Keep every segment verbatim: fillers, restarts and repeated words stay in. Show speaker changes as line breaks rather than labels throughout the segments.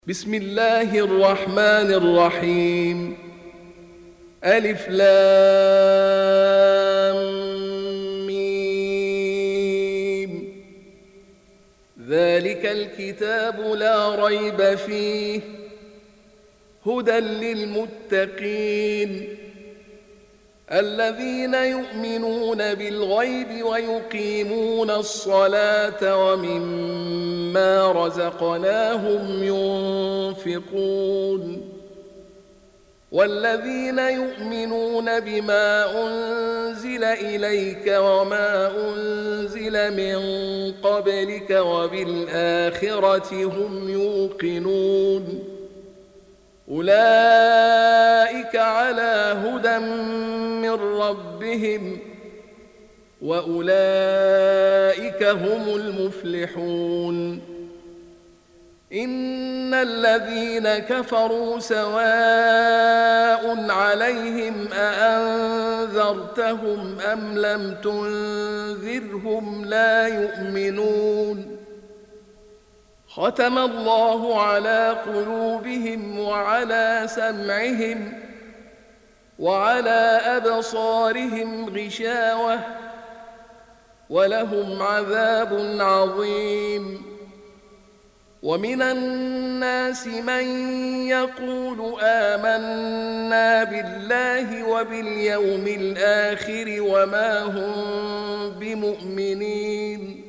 بسم الله الرحمن الرحيم. ألف لام ميم. ذلك الكتاب لا ريب فيه هدى للمتقين الذين يؤمنون بالغيب ويقيمون الصلاة ومما رزقناهم ينفقون والذين يؤمنون بما أنزل إليك وما أنزل من قبلك وبالآخرة هم يوقنون أولئك على هدى من ربهم وأولئك هم المفلحون. إن الذين كفروا سواء عليهم أأنذرتهم أم لم تنذرهم لا يؤمنون. ختم الله على قلوبهم وعلى سمعهم وعلى أبصارهم غشاوة ولهم عذاب عظيم. ومن الناس من يقول آمنا بالله وباليوم الآخر وما هم بمؤمنين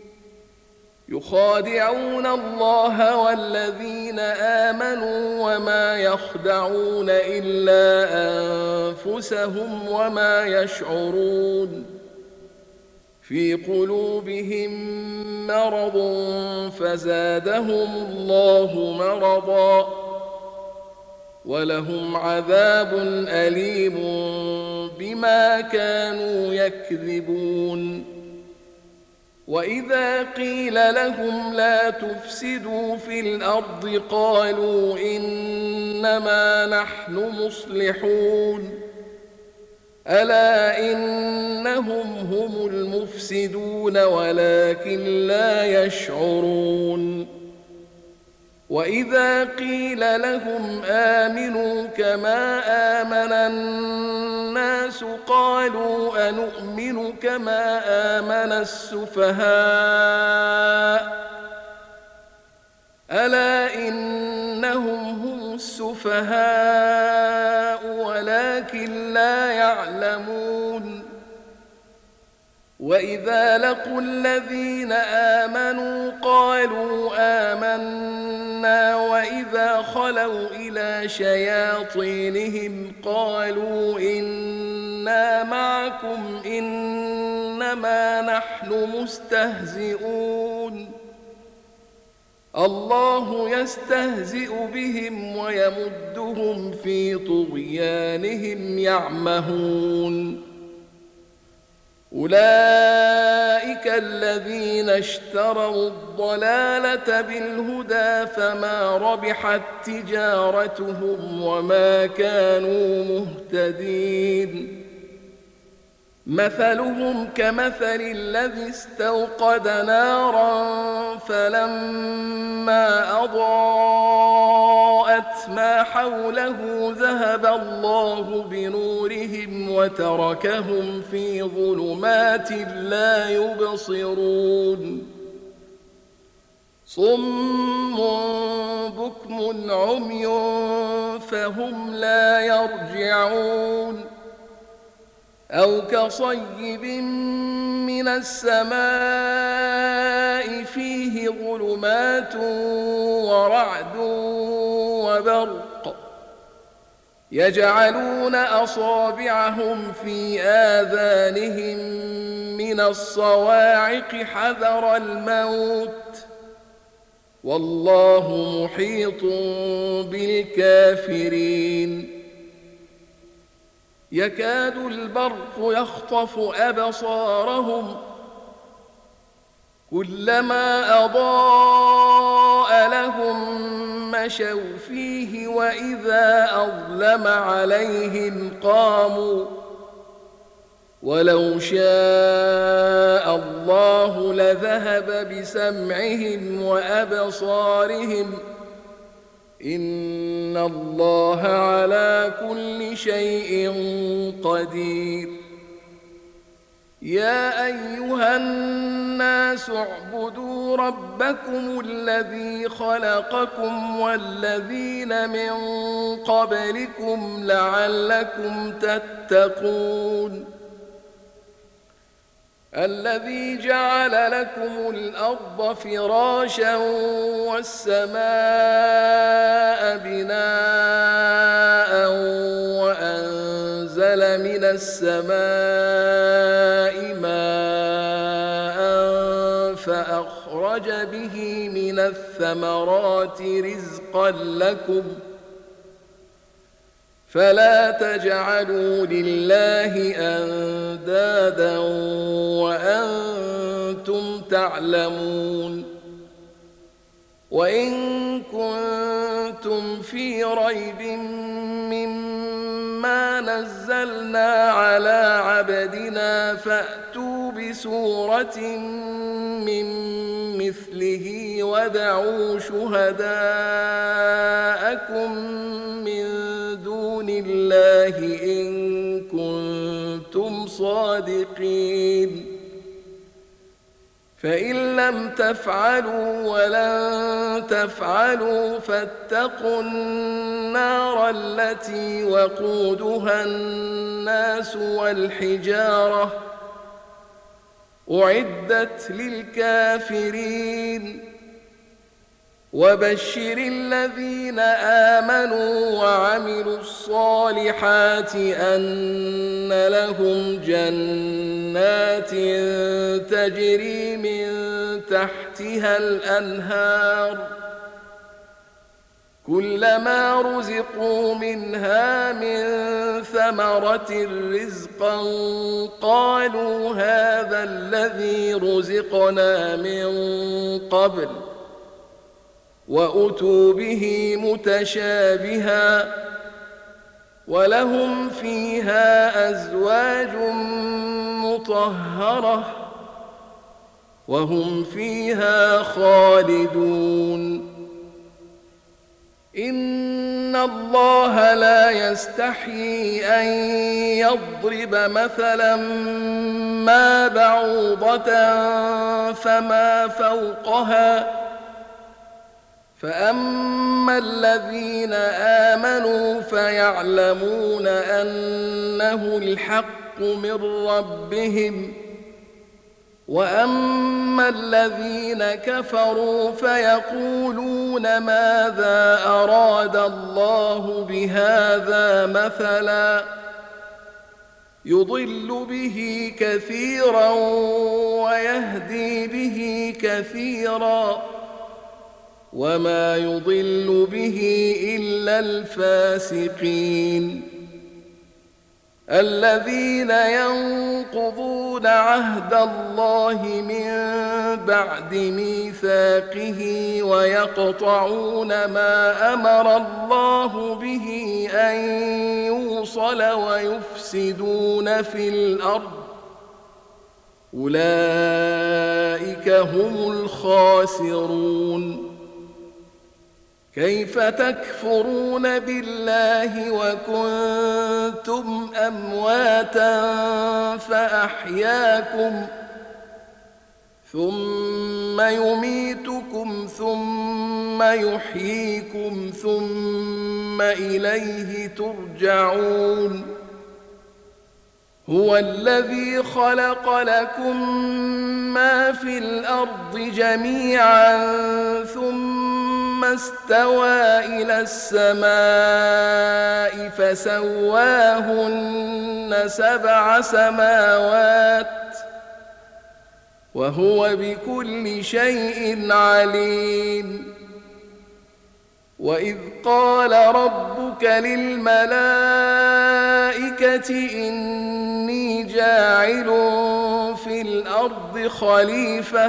يخادعون الله والذين آمنوا وما يخدعون إلا أنفسهم وما يشعرون. في قلوبهم مرض فزادهم الله مرضا ولهم عذاب أليم بما كانوا يكذبون. وإذا قيل لهم لا تفسدوا في الأرض قالوا إنما نحن مصلحون ألا إنهم هم المفسدون ولكن لا يشعرون. وإذا قيل لهم آمنوا كما آمن الناس قالوا أنؤمن كما آمن السفهاء ألا إنهم هم السفهاء ولكن لا يعلمون. وإذا لقوا الذين آمنوا قالوا آمنا وإذا خلوا إلى شياطينهم قالوا إنا معكم إنما نحن مستهزئون الله يستهزئ بهم ويمدهم في طغيانهم يعمهون. أولئك الذين اشتروا الضلالة بالهدى فما ربحت تجارتهم وما كانوا مهتدين. مثلهم كمثل الذي استوقد نارا فلما أضاءت ما حوله ذهب الله بنورهم وتركهم في ظلمات لا يبصرون. صم بكم عمي فهم لا يرجعون. أو كصيب من السماء فيه ظلمات ورعد وبرق يجعلون أصابعهم في آذانهم من الصواعق حذر الموت والله محيط بالكافرين. يكاد البرق يخطف أبصارهم كلما أضاء لهم مشوا فيه وإذا أظلم عليهم قاموا ولو شاء الله لذهب بسمعهم وأبصارهم إن الله على كل شيء قدير. يا أيها الناس اعبدوا ربكم الذي خلقكم والذين من قبلكم لعلكم تتقون. الذي جعل لكم الأرض فراشا والسماء بناء وأنزل من السماء ماء فأخرج به من الثمرات رزقا لكم فلا تجعلوا لله أندادا وأنتم تعلمون. وإن كنتم في ريب مما نزلنا على عبدنا فأتوا بسورة من مثله وادعوا شهداءكم من دون الله إن كنتم صادقين. فإن لم تفعلوا ولن تفعلوا فاتقوا النار التي وقودها الناس والحجارة أعدت للكافرين. وبشر الذين آمنوا وعملوا الصالحات أن لهم جنات تجري من تحتها الأنهار كلما رزقوا منها من ثمرة رزقا قالوا هذا الذي رزقنا من قبل وأتوا به متشابها ولهم فيها أزواج مطهرة وهم فيها خالدون. إن الله لا يستحيي أن يضرب مثلا ما بعوضة فما فوقها فأما الذين آمنوا فيعلمون أنه الحق من ربهم وأما الذين كفروا فيقولون ماذا أراد الله بهذا مثلا يضل به كثيرا ويهدي به كثيرا وما يضل به إلا الفاسقين الذين ينقضون عهد الله من بعد ميثاقه ويقطعون ما أمر الله به أن يوصل ويفسدون في الأرض أولئك هم الخاسرون. كيف تكفرون بالله وكنتم أمواتا فأحياكم ثم يميتكم ثم يحييكم ثم إليه ترجعون. هو الذي خلق لكم ما في الأرض جميعا ثم استوى إلى السماء فسواهن سبع سماوات وهو بكل شيء عليم. وإذ قال ربك للملائكة إني جاعل في الأرض خليفة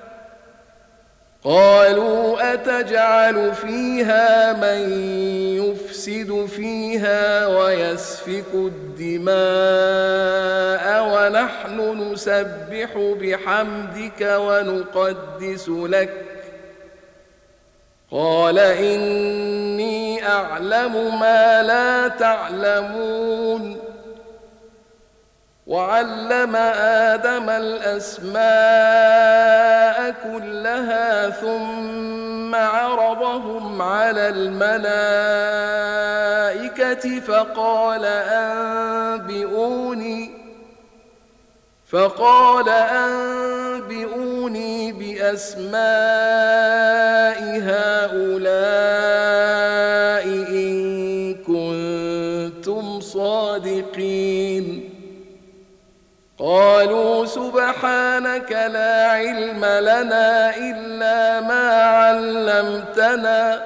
قالوا أتجعل فيها من يفسد فيها ويسفك الدماء ونحن نسبح بحمدك ونقدس لك قال إني يعلم ما لا تعلمون وعلم آدم الأسماء كلها ثم عرضهم على الملائكة فقال أنبئوني فقال أنبئوني بأسماء هؤلاء إن كنتم صادقين قالوا سبحانك لا علم لنا إلا ما علمتنا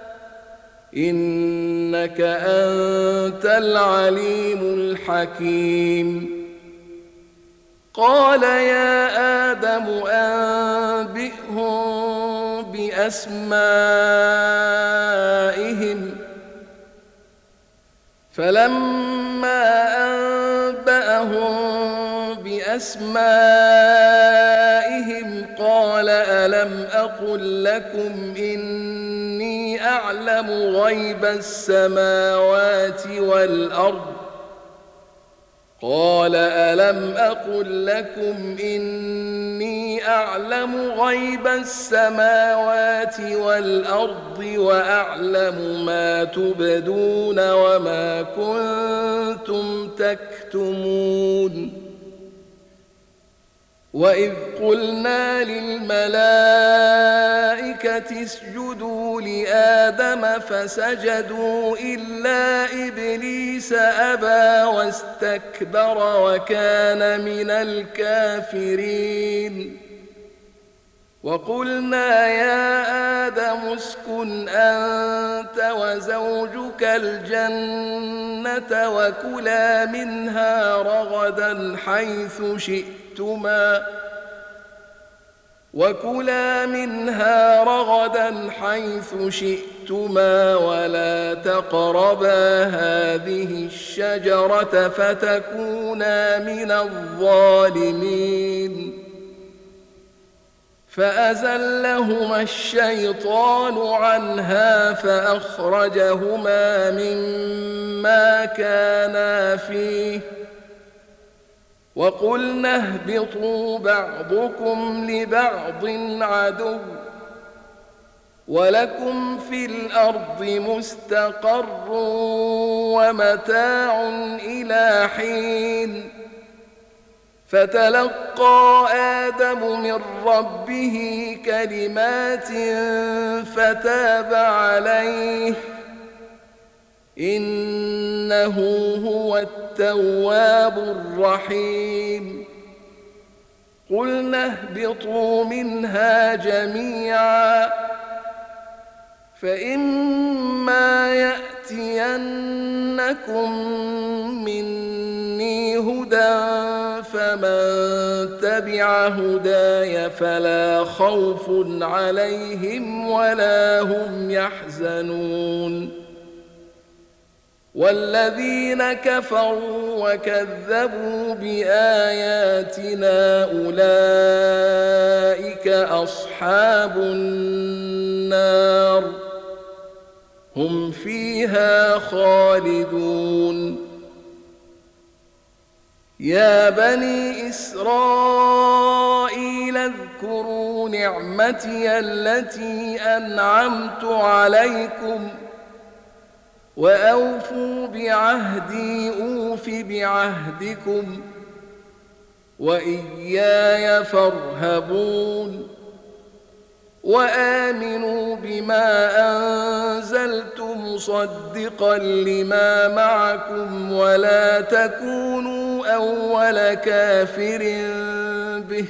إنك أنت العليم الحكيم قال يا آدم أنبئهم بأسمائهم فلما أنبأهم بأسمائهم قال ألم أقل لكم إني أعلم غيب السماوات والأرض قال ألم أقل لكم إني أعلم غيب السماوات والأرض وأعلم ما تبدون وما كنتم تكتمون وإذ قلنا للملائكة اسجدوا لآدم فسجدوا إلا إبليس أبى واستكبر وكان من الكافرين وقلنا يا آدم اسكن أنت وزوجك الجنة وكلا منها رغدا حيث شئتما وكلا منها رغدا حيث شئتما ولا تقربا هذه الشجرة فتكونا من الظالمين فأزلهما الشيطان عنها فأخرجهما مما كانا فيه وقلنا اهبطوا بعضكم لبعض عدو ولكم في الأرض مستقر ومتاع إلى حين فتلقى آدم من ربه كلمات فتاب عليه إنه هو التواب الرحيم قلنا اهبطوا منها جميعا فإما يأتينكم مني هدى فمن تبع هداي فلا خوف عليهم ولا هم يحزنون والذين كفروا وكذبوا بآياتنا أولئك أصحاب النار هم فيها خالدون يا بني إسرائيل اذكروا نعمتي التي أنعمت عليكم وأوفوا بعهدي أوف بعهدكم وإياي فارهبون وآمنوا بما أنزلت مصدقا لما معكم ولا تكونوا أول كافر به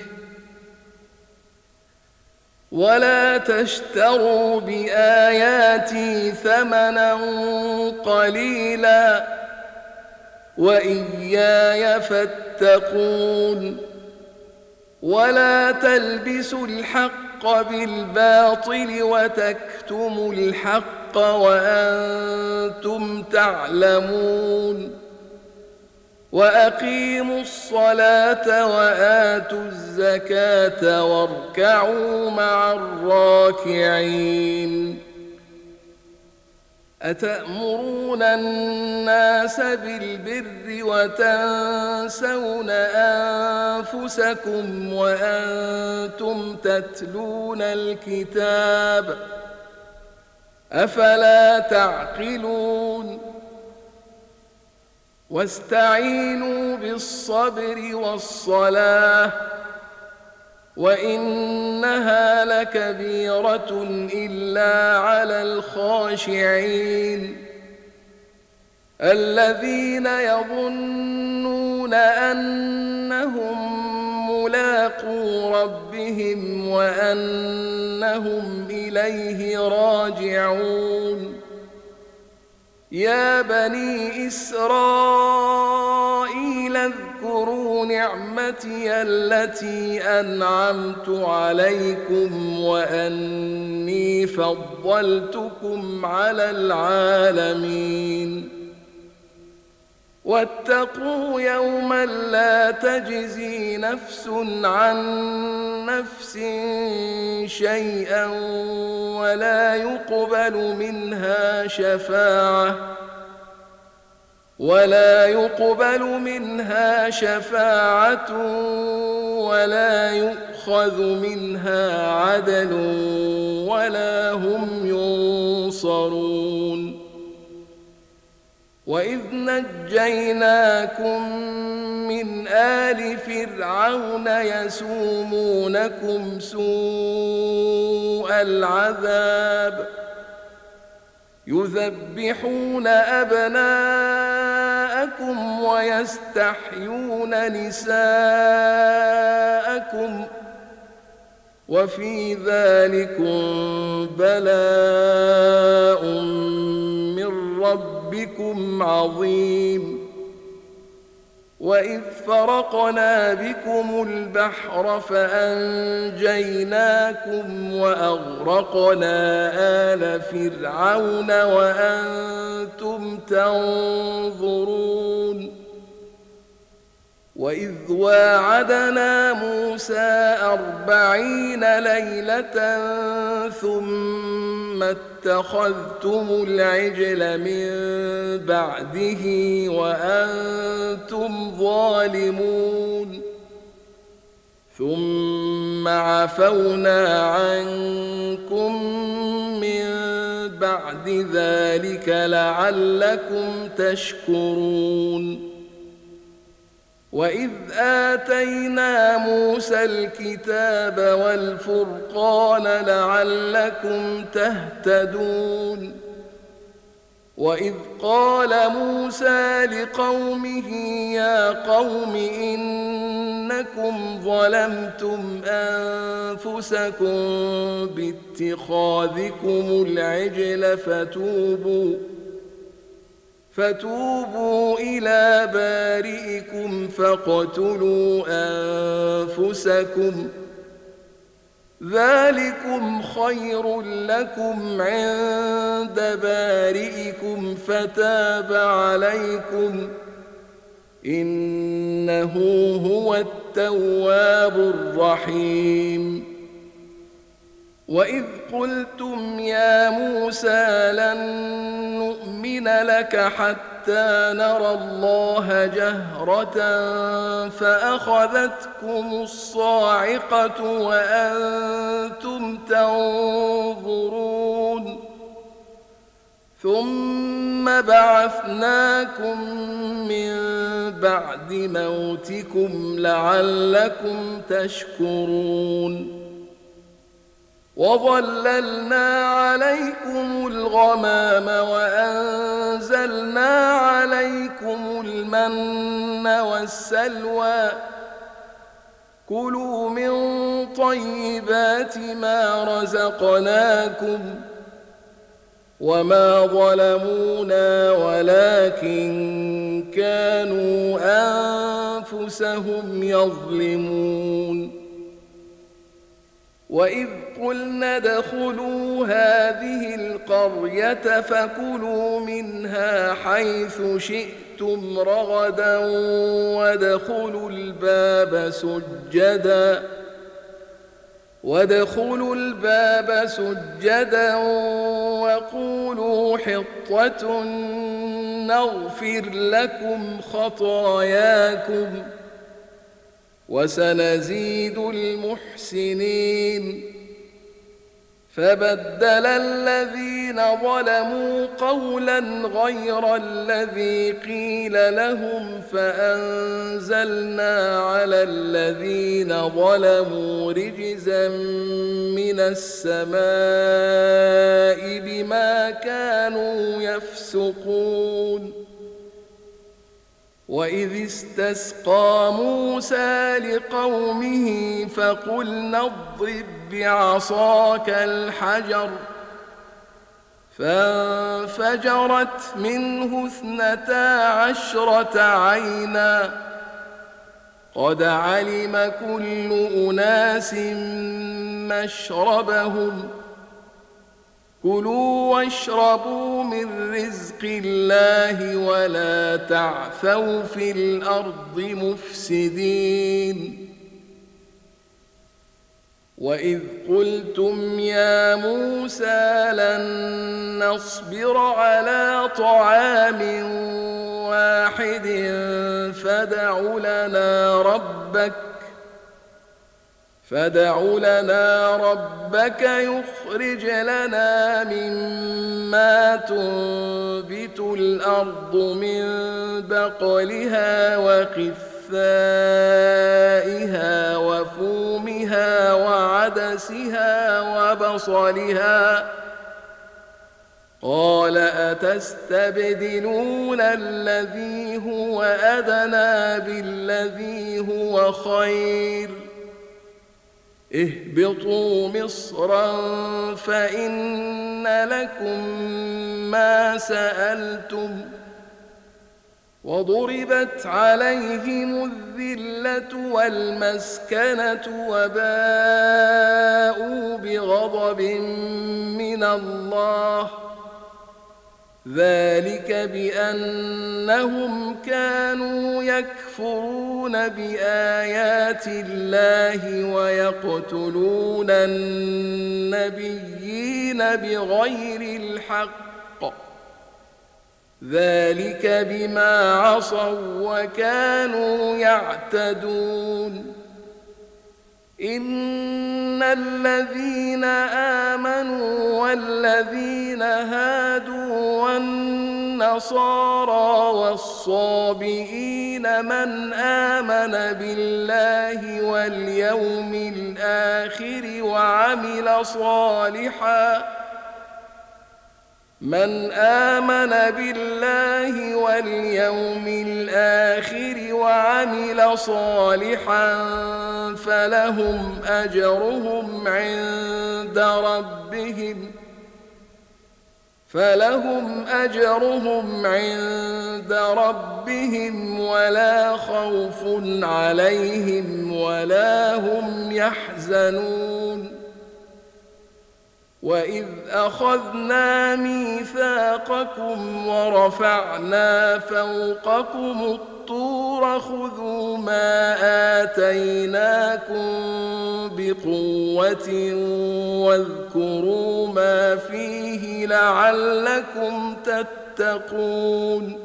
ولا تشتروا بآياتي ثمنا قليلا وإياي فاتقون ولا تلبسوا الحق بالباطل وتكتموا الحق وأنتم تعلمون وأقيموا الصلاة وآتوا الزكاة واركعوا مع الراكعين أتأمرون الناس بالبر وتنسون أنفسكم وأنتم تتلون الكتاب أفلا تعقلون واستعينوا بالصبر والصلاة وإنها لكبيرة إلا على الخاشعين الذين يظنون أنهم ملاقو ربهم وأنهم إليه راجعون يا بني إسرائيل اذكروا نعمتي التي أنعمت عليكم وأني فضلتكم على العالمين واتقوا يوما لا تجزي نفس عن نفس شيئا ولا يقبل منها شفاعة ولا يقبل منها شفاعة ولا يؤخذ منها عدل ولا هم ينصرون وإذ نجيناكم من آل فرعون يسومونكم سوء العذاب يذبحون أبناءكم ويستحيون نساءكم وفي ذلكم بلاء من ربكم عظيم وإذ فرقنا بكم البحر فأنجيناكم وأغرقنا آل فرعون وأنتم تنظرون وإذ واعدنا موسى أربعين ليلة ثم اتخذتم العجل من بعده وأنتم ظالمون ثم عفونا عنكم من بعد ذلك لعلكم تشكرون وإذ آتينا موسى الكتاب والفرقان لعلكم تهتدون وإذ قال موسى لقومه يا قوم إنكم ظلمتم أنفسكم باتخاذكم العجل فتوبوا فتوبوا إلى بارئكم فاقتلوا أنفسكم ذلكم خير لكم عند بارئكم فتاب عليكم إنه هو التواب الرحيم وإذ قلتم يا موسى لن نؤمن لك حتى نرى الله جهرة فأخذتكم الصاعقة وأنتم تنظرون ثم بعثناكم من بعد موتكم لعلكم تشكرون وظللنا عليكم الغمام وأنزلنا عليكم المن والسلوى كلوا من طيبات ما رزقناكم وما ظلمونا ولكن كانوا أنفسهم يظلمون وإذ قلنا ادخلوا هذه القرية فكلوا منها حيث شئتم رغدا وادخلوا الباب سجدا وادخلوا الباب سجدا وقولوا حطة نغفر لكم خطاياكم وسنزيد المحسنين. فبدل الذين ظلموا قولا غير الذي قيل لهم فأنزلنا على الذين ظلموا رجزا من السماء بما كانوا يفسقون. وإذ استسقى موسى لقومه فقلنا اضرب بعصاك الحجر فانفجرت منه اثنتا عشرة عينا قد علم كل أناس مشربهم كلوا واشربوا من رزق الله ولا تعثوا في الأرض مفسدين. وإذ قلتم يا موسى لن نصبر على طعام واحد فادع لنا ربك فادع لنا ربك يخرج لنا مما تنبت الأرض من بقلها وقثائها وفومها وعدسها وبصلها قال أتستبدلون الذي هو أدنى بالذي هو خير اهبطوا مصرا فإن لكم ما سألتم وضربت عليهم الذلة والمسكنة وباءوا بغضب من الله ذلك بأنهم كانوا يكفرون بآيات الله ويقتلون النبيين بغير الحق ذلك بما عصوا وكانوا يعتدون. إن الذين آمنوا والذين هادوا والنصارى والصابئين من آمن بالله واليوم الآخر وعمل صالحا من آمن بالله واليوم الآخر وعمل صالحا فلهم أجرهم عند ربهم فلهم أجرهم عند ربهم ولا خوف عليهم ولا هم يحزنون. وإذ أخذنا ميثاقكم ورفعنا فوقكم الطور خذوا ما آتيناكم بقوة واذكروا ما فيه لعلكم تتقون.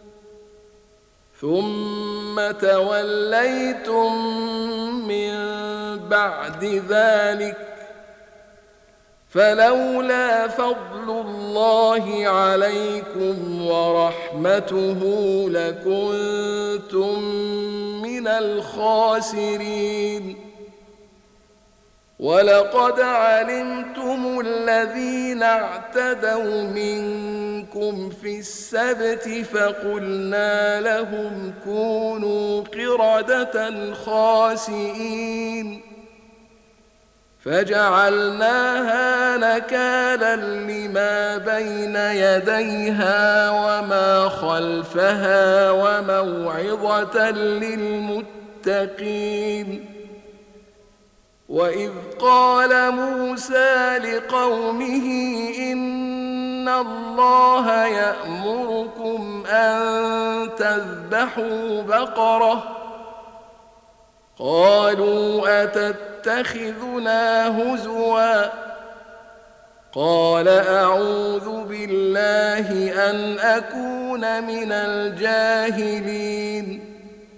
ثم توليتم من بعد ذلك فلولا فضل الله عليكم ورحمته لكنتم من الخاسرين. ولقد علمتم الذين اعتدوا منكم في السبت فقلنا لهم كونوا قردة خاسئين فجعلناها نكالا لما بين يديها وما خلفها وموعظة للمتقين. وإذ قال موسى لقومه إن الله يأمركم أن تذبحوا بقرة قالوا أتت أتتخذنا هزوا قال أعوذ بالله أن أكون من الجاهلين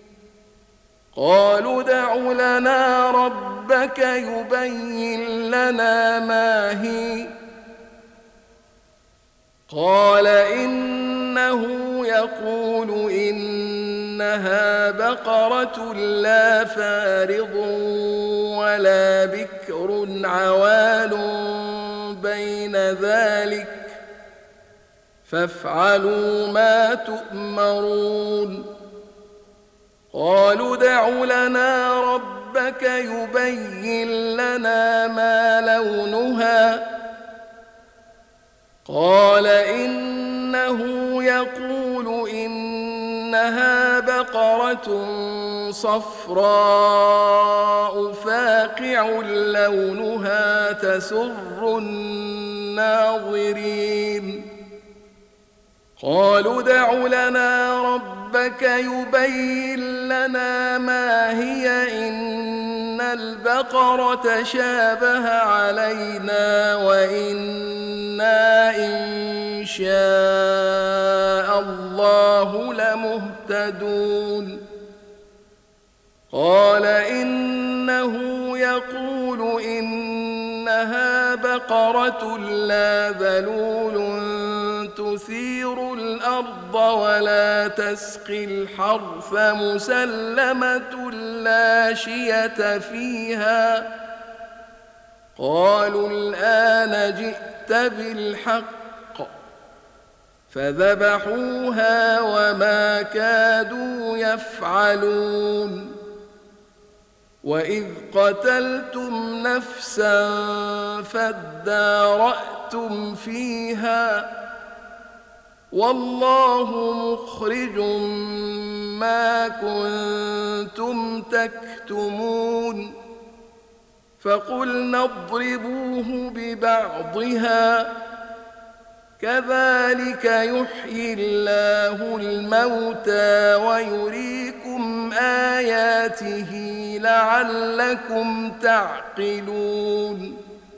قالوا ادع لنا ربك يبين لنا ما هي قال إنه يقول إنها بقرة لا فارض ولا بكر عوان بين ذلك فافعلوا ما تؤمرون قالوا ادع لنا ربك يبين لنا ما لونها قال إنه يقول إنها بقرة صفراء فاقع لونها تسر الناظرين قالوا ادع لنا ربك يبين لنا ما هي إن البقرة شابه علينا وإنا إن شاء الله لمهتدون قال إنه يقول إنها بقرة لا ذلول تثير الأرض ولا تسقي الحرث مسلمة لا شية فيها قالوا الآن جئت بالحق فذبحوها وما كادوا يفعلون وإذ قتلتم نفسا فادارأتم فيها والله مخرج ما كنتم تكتمون فقلنا اضربوه ببعضها كذلك يحيي الله الموتى ويريكم آياته لعلكم تعقلون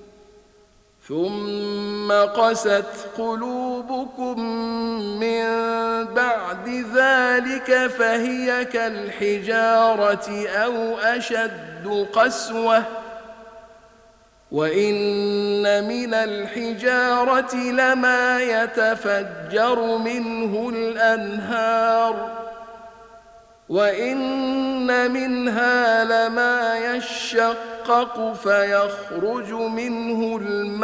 ثم قست قلوبكم من بعد ذلك فهي كالحجارة أو أشد قسوة وإن من الحجارة لما يتفجر منه الأنهار وإن منها لما يشقق فيخرج منه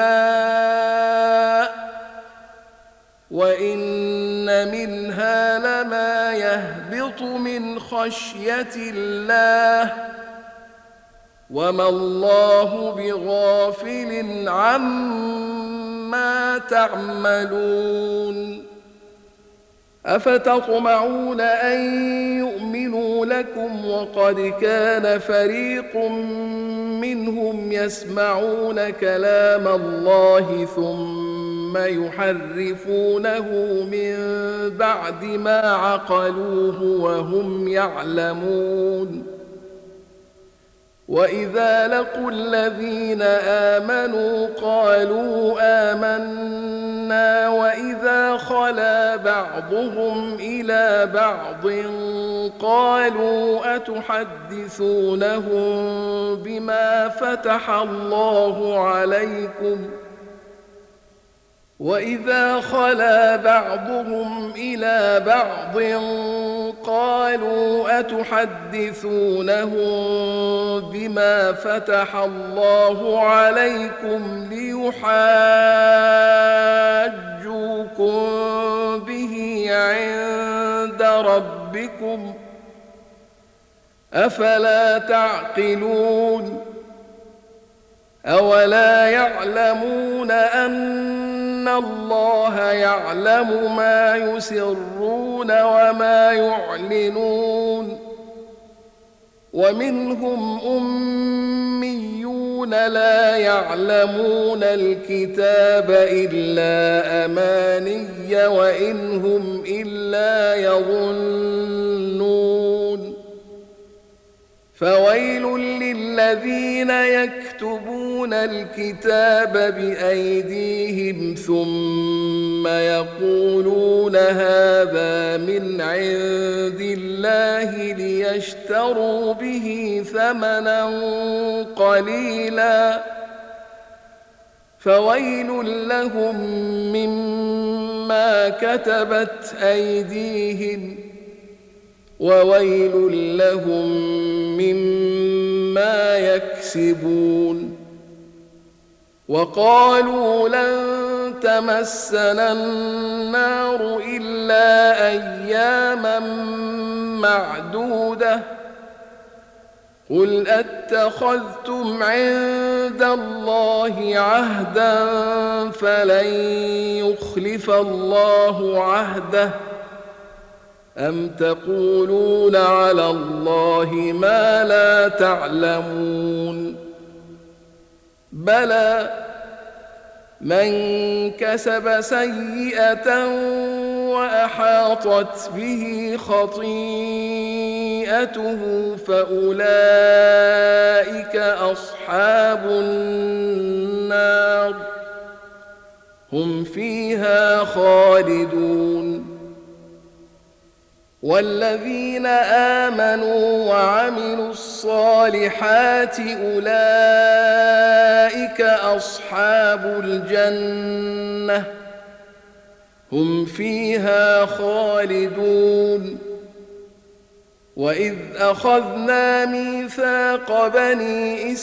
الماء وإن منها لما يهبط من خشية الله وما الله بغافل عما تعملون أفتطمعون أن يؤمنوا لكم وقد كان فريق منهم يسمعون كلام الله ثم يحرفونه من بعد ما عقلوه وهم يعلمون وإذا لقوا الذين آمنوا قالوا آمنا وإذا خلا بعضهم إلى بعض قالوا أتحدثونهم بما فتح الله عليكم وإذا خلا بعضهم إلى بعض قالوا أتحدثونهم بما فتح الله عليكم ليحاجوكم به عند ربكم أفلا تعقلون أولا يعلمون أن الله يعلم ما يسرون وما يعلنون ومنهم أميون لا يعلمون الكتاب إلا أماني وإن هم إلا يظنون فويل للذين يكتبون الكتاب بأيديهم ثم يقولون هذا من عند الله ليشتروا به ثمنا قليلا فويل لهم مما كتبت أيديهم وويل لهم مما يكسبون وقالوا لن تمسنا النار إلا أياما معدودة قل أتخذتم عند الله عهدا فلن يخلف الله عهده أم تقولون على الله ما لا تعلمون بلى من كسب سيئة وأحاطت به خطيئته فأولئك أصحاب النار هم فيها خالدون والذين آمنوا وعملوا الصالحات أولئك أصحاب الجنة هم فيها خالدون وإذ أخذنا ميثاق بني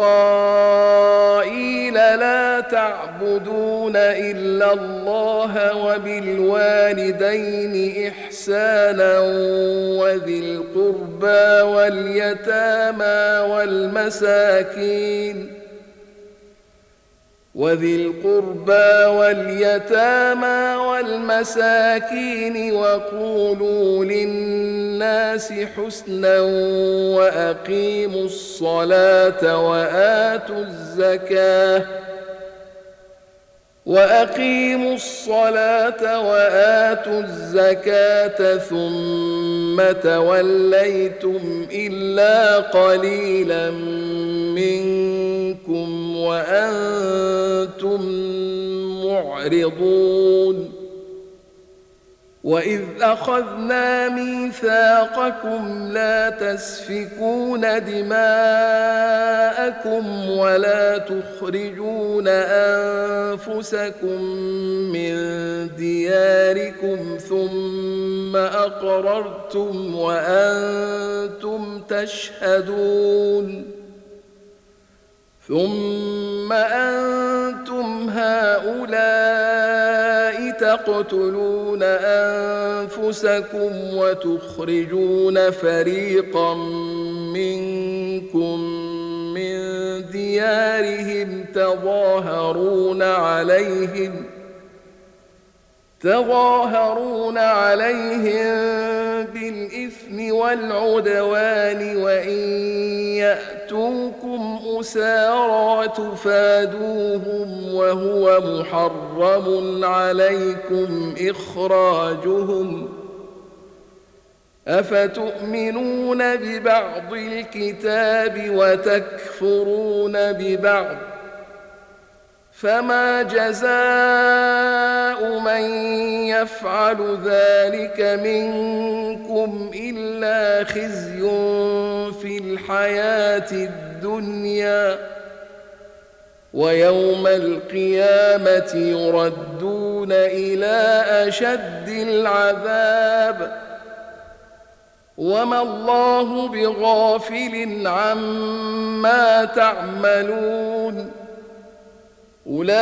إسرائيل لا تعبدون إلا الله وبالوالدين إحسانا وذي القربى واليتامى والمساكين وذي القربى واليتامى والمساكين وقولوا للناس حسنا وأقيموا الصلاة وآتوا الزكاة وأقيموا الصلاة وآتوا الزكاة ثم توليتم إلا قليلا منكم وأنتم معرضون وإذ أخذنا ميثاقكم لا تسفكون دماءكم ولا تخرجون أنفسكم من دياركم ثم أقررتم وأنتم تشهدون ثم أنتم هؤلاء تقتلون أنفسكم وتخرجون فريقا منكم من ديارهم تظاهرون عليهم تظاهرون عليهم بالإثم والعدوان وإن يأتوكم أسارى تفادوهم وهو محرم عليكم إخراجهم أفتؤمنون ببعض الكتاب وتكفرون ببعض فما جزاء من يفعل ذلك منكم إلا خزي في الحياة الدنيا ويوم القيامة يردون إلى أشد العذاب وما الله بغافل عما تعملون أولئك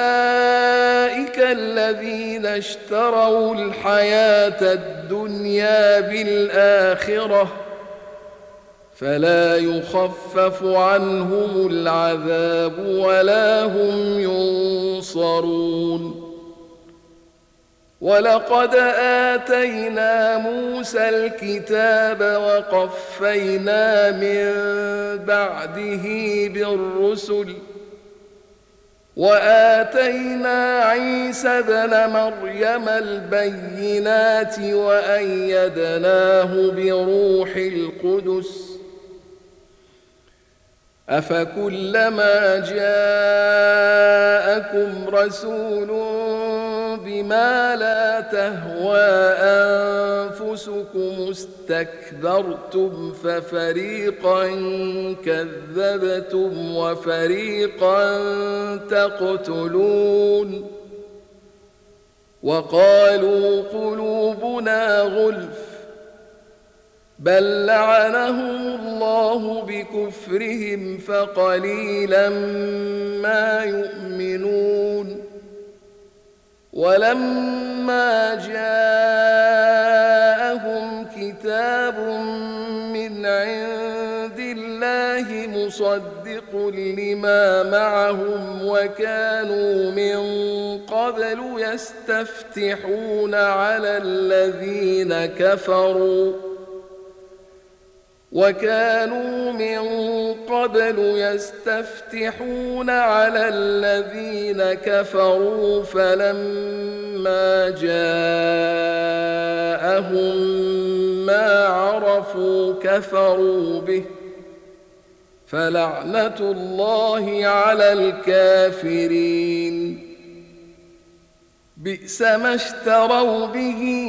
الذين اشتروا الحياة الدنيا بالآخرة فلا يخفف عنهم العذاب ولا هم ينصرون ولقد آتينا موسى الكتاب وقفينا من بعده بالرسل وآتينا عيسى ابن مريم البينات وأيدناه بروح القدس أفكلما جاءكم رسول بما لا تهوى أنفسكم استكبرتم ففريقا كذبتم وفريقا تقتلون وقالوا قلوبنا غلف بل لعنهم الله بكفرهم فقليلا ما يؤمنون ولما جاءهم كتاب من عند الله مصدق لما معهم وكانوا من قبل يستفتحون على الذين كفروا وكانوا من قبل يستفتحون على الذين كفروا فلما جاءهم ما عرفوا كفروا به فلعنة الله على الكافرين بئس ما اشتروا به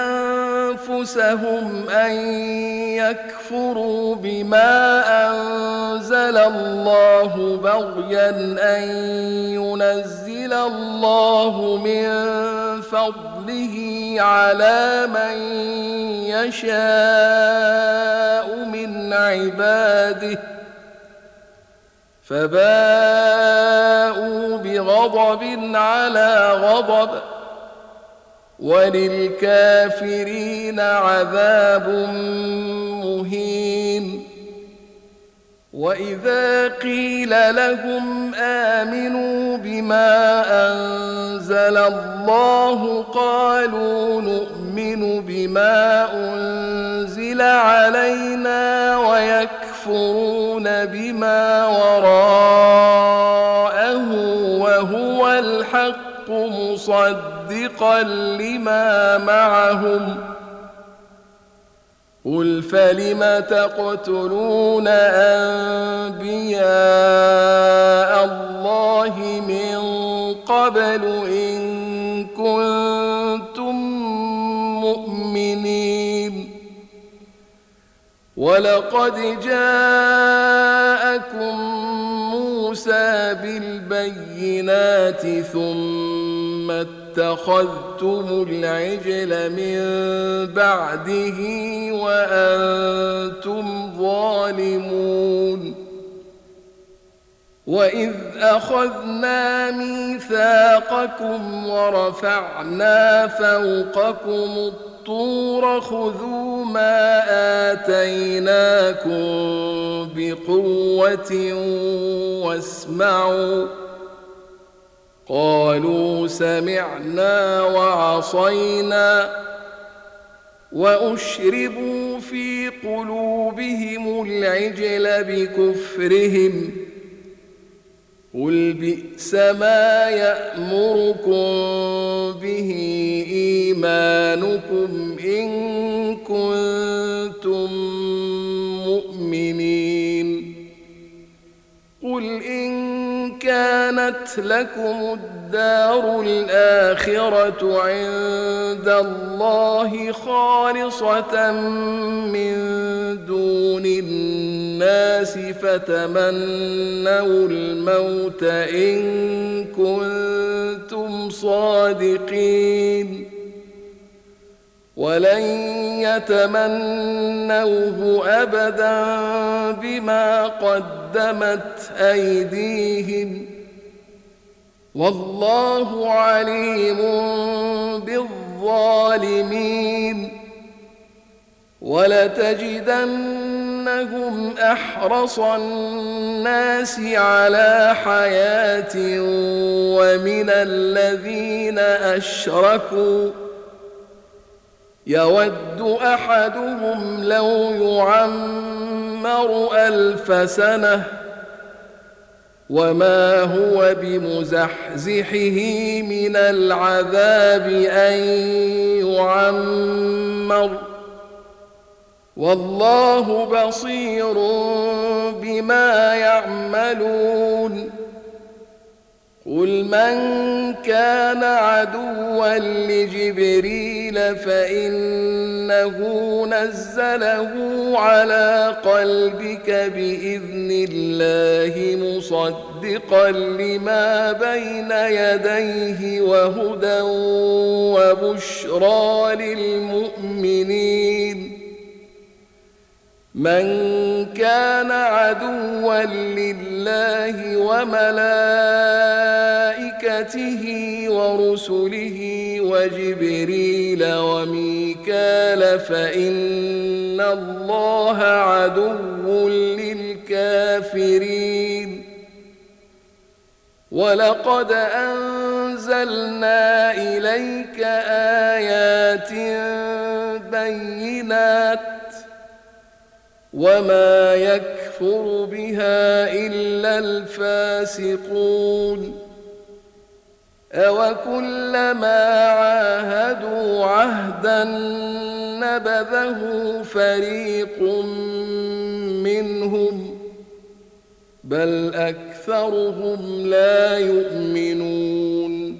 أنفسهم أن يكفروا بما أنزل الله بغيا أن ينزل الله من فضله على من يشاء من عباده فباءوا بغضب على غضب وللكافرين عذاب مهين وإذا قيل لهم آمنوا بما أنزل الله قالوا نؤمن بما أنزل علينا ويكفرون بما وراءه وهو الحق مصدقا لما معهم قل فلم تقتلون أنبياء الله من قبل إن كنتم مؤمنين ولقد جاءكم موسى بالبينات ثم اتخذتم العجل من بعده وأنتم ظالمون وإذ أخذنا ميثاقكم ورفعنا فوقكم الطور خذوا ما آتيناكم بقوة واسمعوا قالوا سمعنا وعصينا وأشربوا في قلوبهم العجل بكفرهم قل بئس ما يأمركم به إيمانكم إن كنتم مؤمنين قل إن كانت لكم الدار الآخرة عند الله خالصة من دون الناس فتمنوا الموت إن كنتم صادقين ولن يتمنوه أبدا بما قدمت أيديهم والله عليم بالظالمين ولتجدنهم أحرص الناس على حياة ومن الذين أشركوا يود أحدهم لو يعمر ألف سنة وما هو بمزحزحه من العذاب أن يعمر والله بصير بما يعملون قل من كان عدوا لجبريل فإنه نزله على قلبك بإذن الله مصدقا لما بين يديه وهدى وبشرى للمؤمنين من كان عدوا لله وملائكته ورسله وجبريل وميكال فإن الله عدو للكافرين ولقد أنزلنا إليك آيات بينات وما يكفر بها إلا الفاسقون أوكلما عاهدوا عهدا نبذه فريق منهم بل أكثرهم لا يؤمنون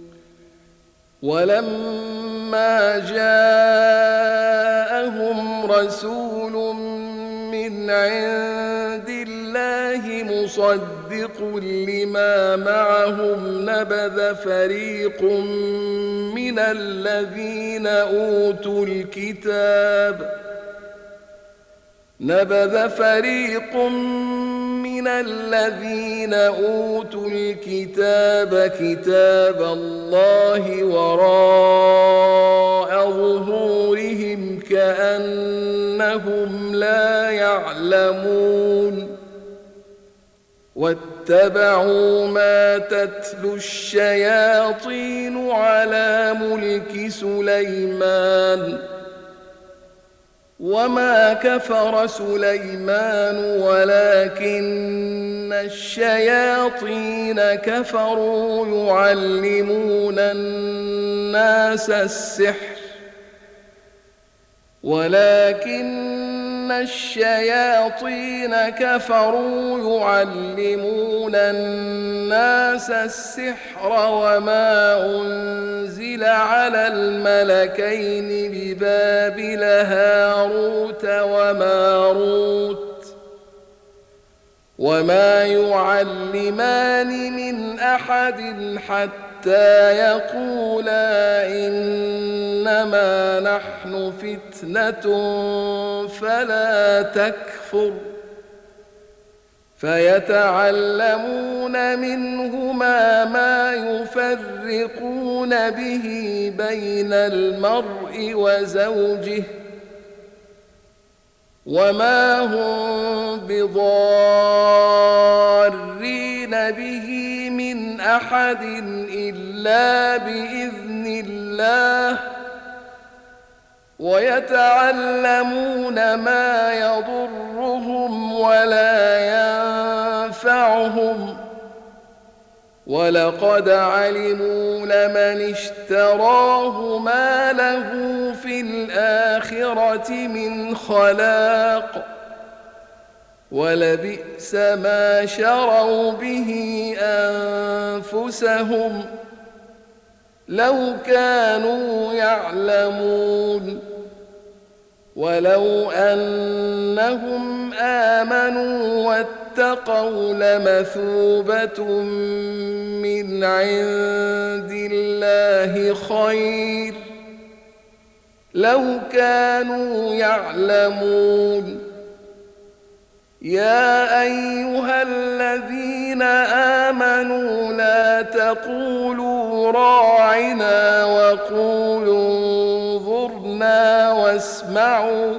ولما جاءهم رسول من عند الله مصدق لما معهم نبذ فريق من الذين أوتوا الكتاب نبذ فريق من الذين أوتوا الكتاب كتاب الله وراء ظهورهم كأنهم لا يعلمون واتبعوا ما تتلو الشياطين على ملك سليمان وما كفر سليمان ولكن الشياطين كفروا يعلمون الناس السحر ولكن الشياطين كفروا يعلمون الناس السحر وما أنزل على الملكين ببابل هاروت وماروت وما يعلمان من أحد حتى يقولا إنما نحن فتنة فلا تكفر فيتعلمون منهما ما يفرقون به بين المرء وزوجه وما هم بضارين به من أحد إلا بإذن الله ويتعلمون ما يضرهم ولا ينفعهم ولقد علموا لمن اشتراه ما له في الآخرة من خلاق ولبئس ما شروا به أنفسهم لو كانوا يعلمون ولو أنهم آمنوا واتقوا لمثوبة من عند الله خير لو كانوا يعلمون يا أيها الذين آمنوا لا تقولوا راعنا وقولوا انظرنا واسمعوا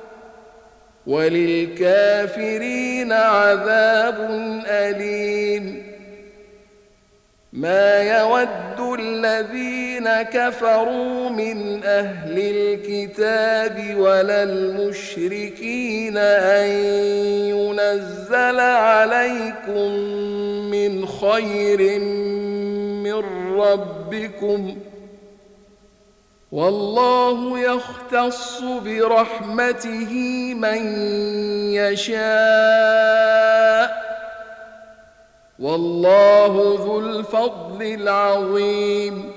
وللكافرين عذاب أليم ما يود الذين كفروا من أهل الكتاب ولا المشركين أن ينزل عليكم من خير من ربكم والله يختص برحمته من يشاء والله ذو الفضل العظيم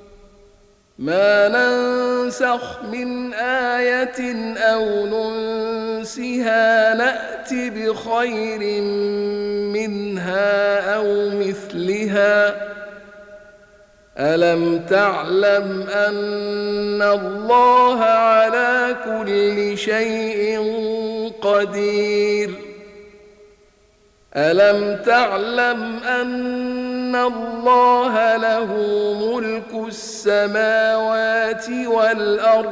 ما ننسخ من آية أو ننسها نأت بخير منها أو مثلها ألم تعلم أن الله على كل شيء قدير ألم تعلم أن الله له ملك السماوات والأرض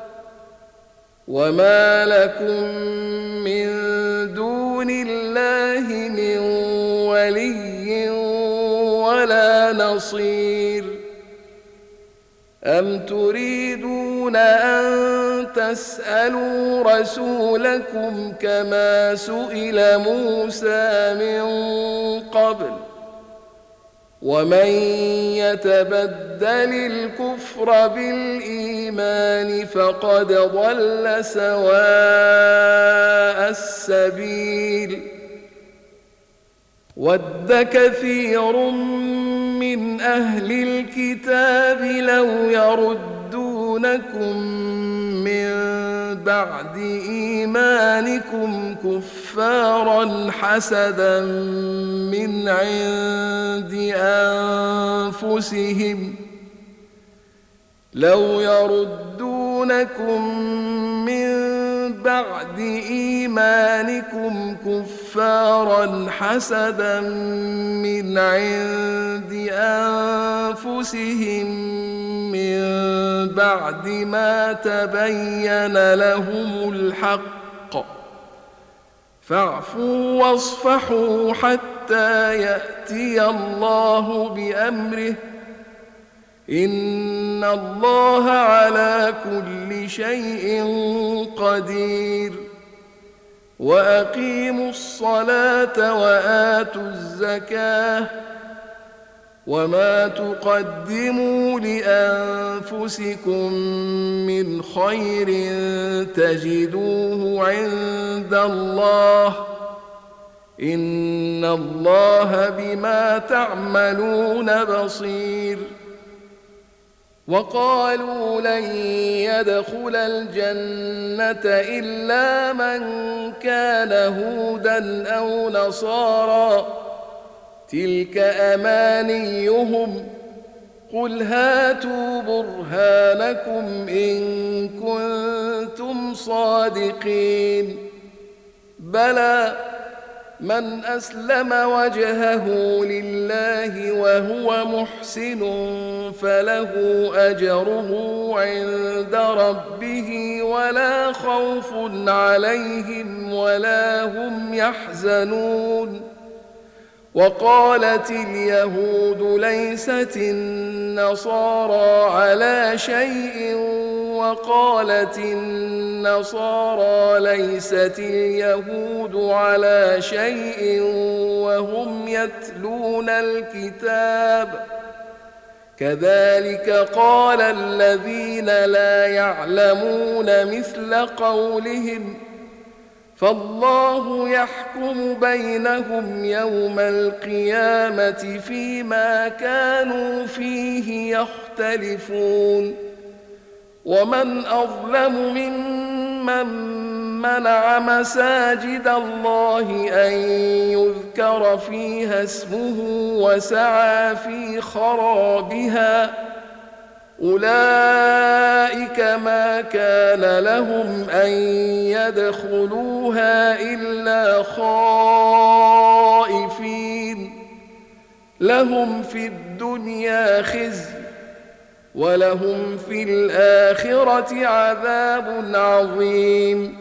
وما لكم من دون الله من ولي ولا نصير أم تريدون أن تسألوا رسولكم كما سئل موسى من قبل ومن يتبدل الكفر بالإيمان فقد ضل سواء السبيل ود كثير من أهل الكتاب لو يردونكم من بعد إيمانكم كفارا حسدا من عند أنفسهم لو يردونكم من بعد إيمانكم كفارا حسدا من عند أنفسهم من بعد ما تبين لهم الحق فاعفوا واصفحوا حتى يأتي الله بأمره إن الله على كل شيء قدير وأقيموا الصلاة وآتوا الزكاة وما تقدموا لأنفسكم من خير تجدوه عند الله إن الله بما تعملون بصير وقالوا لن يدخل الجنة إلا من كان هودا أو نصارى تلك أمانيهم قل هاتوا برهانكم إن كنتم صادقين بلى من أسلم وجهه لله وهو محسن فله أجره عند ربه ولا خوف عليهم ولا هم يحزنون وقالت اليهود ليست النصارى على شيء وقالت النصارى ليست اليهود على شيء وهم يتلون الكتاب كذلك قال الذين لا يعلمون مثل قولهم فالله يحكم بينهم يوم القيامة فيما كانوا فيه يختلفون ومن أظلم ممن منع مساجد الله أن يذكر فيها اسمه وسعى في خرابها أولئك ما كان لهم أن يدخلوها إلا خائفين لهم في الدنيا خزي ولهم في الآخرة عذاب عظيم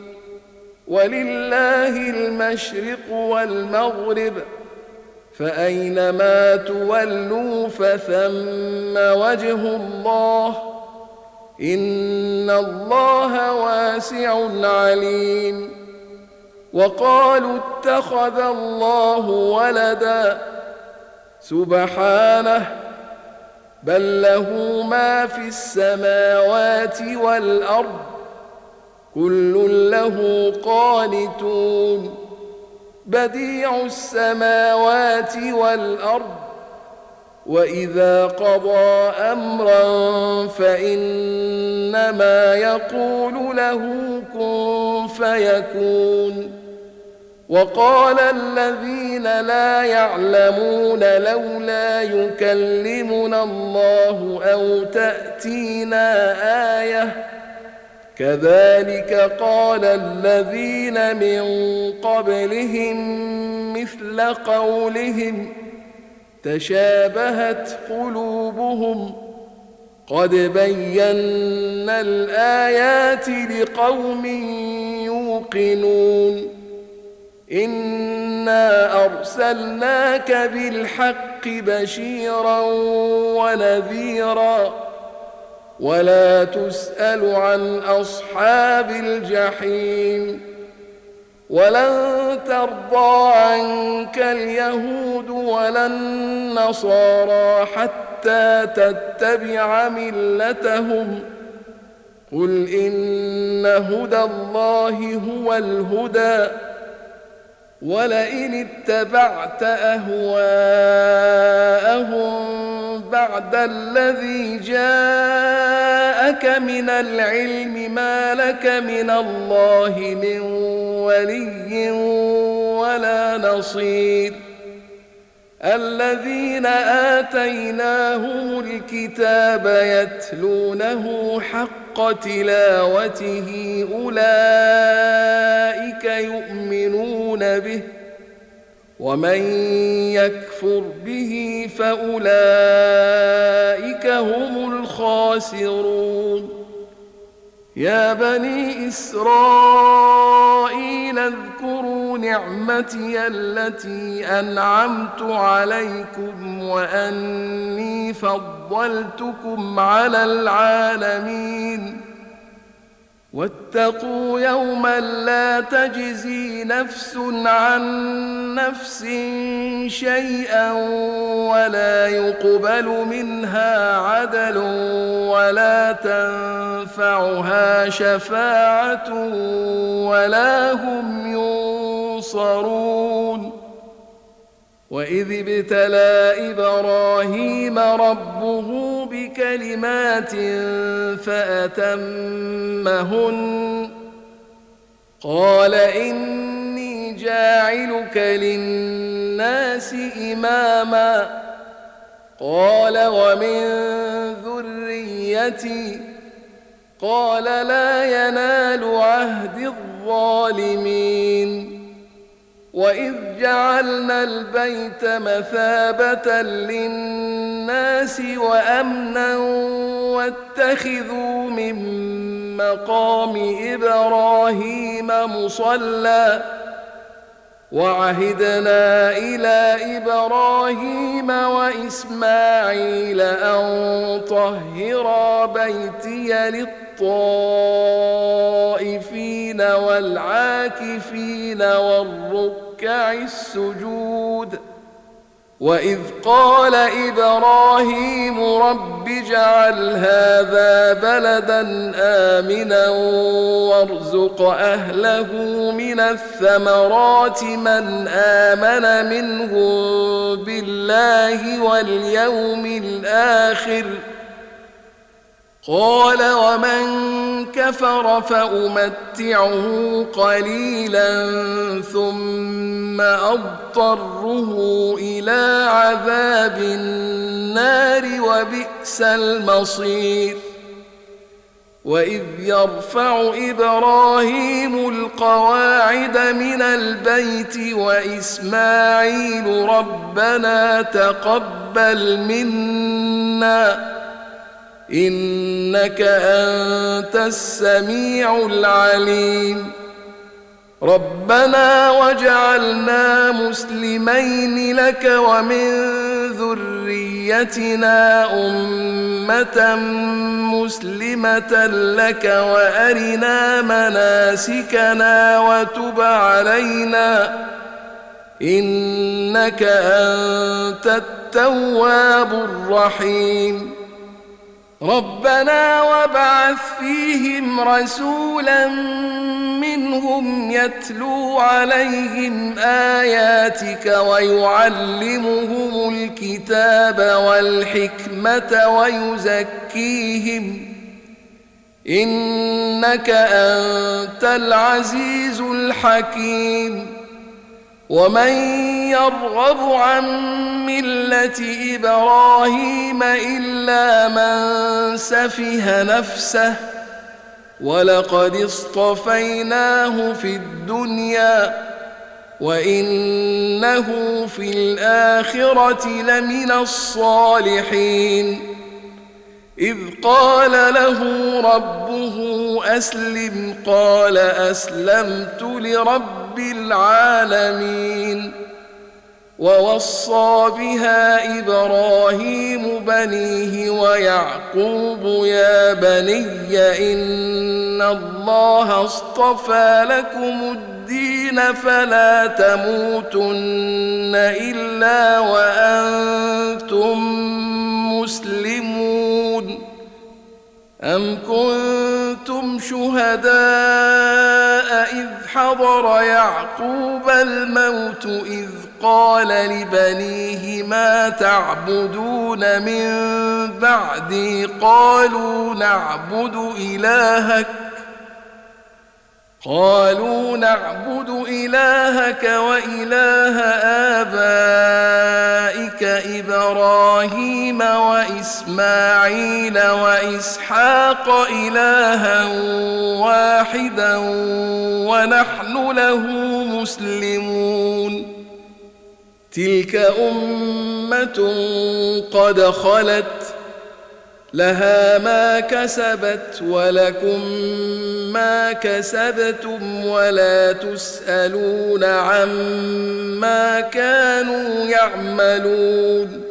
ولله المشرق والمغرب فأينما تولوا فثم وجه الله إن الله واسع عليم وقالوا اتخذ الله ولدا سبحانه بل له ما في السماوات والأرض كل له قانتون بديع السماوات والأرض وإذا قضى أمرا فإنما يقول له كن فيكون وقال الذين لا يعلمون لولا يكلمنا الله أو تأتينا آية كذلك قال الذين من قبلهم مثل قولهم تشابهت قلوبهم قد بينا الآيات لقوم يوقنون إنا أرسلناك بالحق بشيرا ونذيرا ولا تسأل عن أصحاب الجحيم ولن ترضى عنك اليهود ولا النصارى حتى تتبع ملتهم قل إن هدى الله هو الهدى ولئن اتبعت أهواءهم بعد الذي جاءك من العلم ما لك من الله من ولي ولا نصير الذين آتيناهم الكتاب يتلونه حق تلاوته أولئك يؤمنون به ومن يكفر به فأولئك هم الخاسرون يا بني إسرائيل اذكروا نعمتي التي أنعمت عليكم وأني فضلتكم على العالمين واتقوا يوما لا تجزي نفس عن نفس شيئا ولا يقبل منها عدل ولا تنفعها شفاعة ولا هم ينصرون وإذ ابتلى إبراهيم ربه بكلمات فأتمهن قال إني جاعلك للناس إماما قال ومن ذريتي قال لا ينال عهد الظالمين وإذ جعلنا البيت مثابة للناس وأمنا واتخذوا من مقام إبراهيم مصلى وعهدنا إلى إبراهيم وإسماعيل أن طهرا بيتي للطائفين والعاكفين والركع السجود وإذ قال إبراهيم رب اجعل هذا بلدا آمنا وارزق أهله من الثمرات من آمن منهم بالله واليوم الآخر قال ومن كفر فأمتعه قليلا ثم أضطره إلى عذاب النار وبئس المصير وإذ يرفع إبراهيم القواعد من البيت وإسماعيل ربنا تقبل منا إنك أنت السميع العليم ربنا واجعلنا مسلمين لك ومن ذريتنا أمة مسلمة لك وأرنا مناسكنا وتب علينا إنك أنت التواب التواب الرحيم ربنا وابعث فيهم رسولا منهم يتلو عليهم آياتك ويعلمهم الكتاب والحكمة ويزكيهم إنك أنت العزيز الحكيم ومن يرغب عن ملة إبراهيم إلا من سفه نفسه ولقد اصطفيناه في الدنيا وإنه في الآخرة لمن الصالحين إذ قال له ربه أسلم قال أسلمت لرب العالمين ووصى بها إبراهيم بنيه ويعقوب يا بني إن الله اصطفى لكم الدين فلا تموتن إلا وأنتم مسلمون أم كنتم شهداء إذ حضر يعقوب الموت إذ قال لبنيه ما تعبدون من بعدي قالوا نعبد إلهك قالوا نعبد إلهك وإله آبائك إبراهيم وإسماعيل وإسحاق إلها واحدا ونحن له مسلمون تلك أمة قد خلت لها ما كسبت ولكم ما كسبتم ولا تسألون عما كانوا يعملون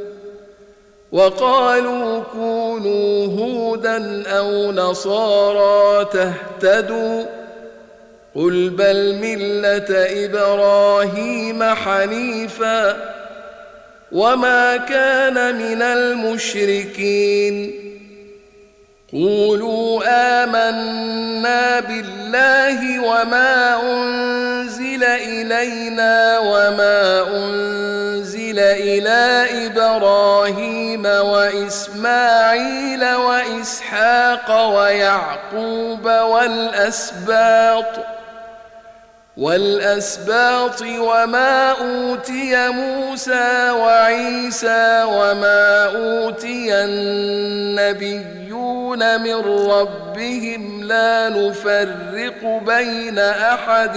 وقالوا كونوا هودا أو نصارى تهتدوا قل بل ملة إبراهيم حنيفا وما كان من المشركين قولوا آمنا بالله وما أنزل إلينا وما أنزل إلى إبراهيم وإسماعيل وإسحاق ويعقوب والأسباط والأسباط وما أوتي موسى وعيسى وما أوتي النبيون من ربهم لا نفرق بين أحد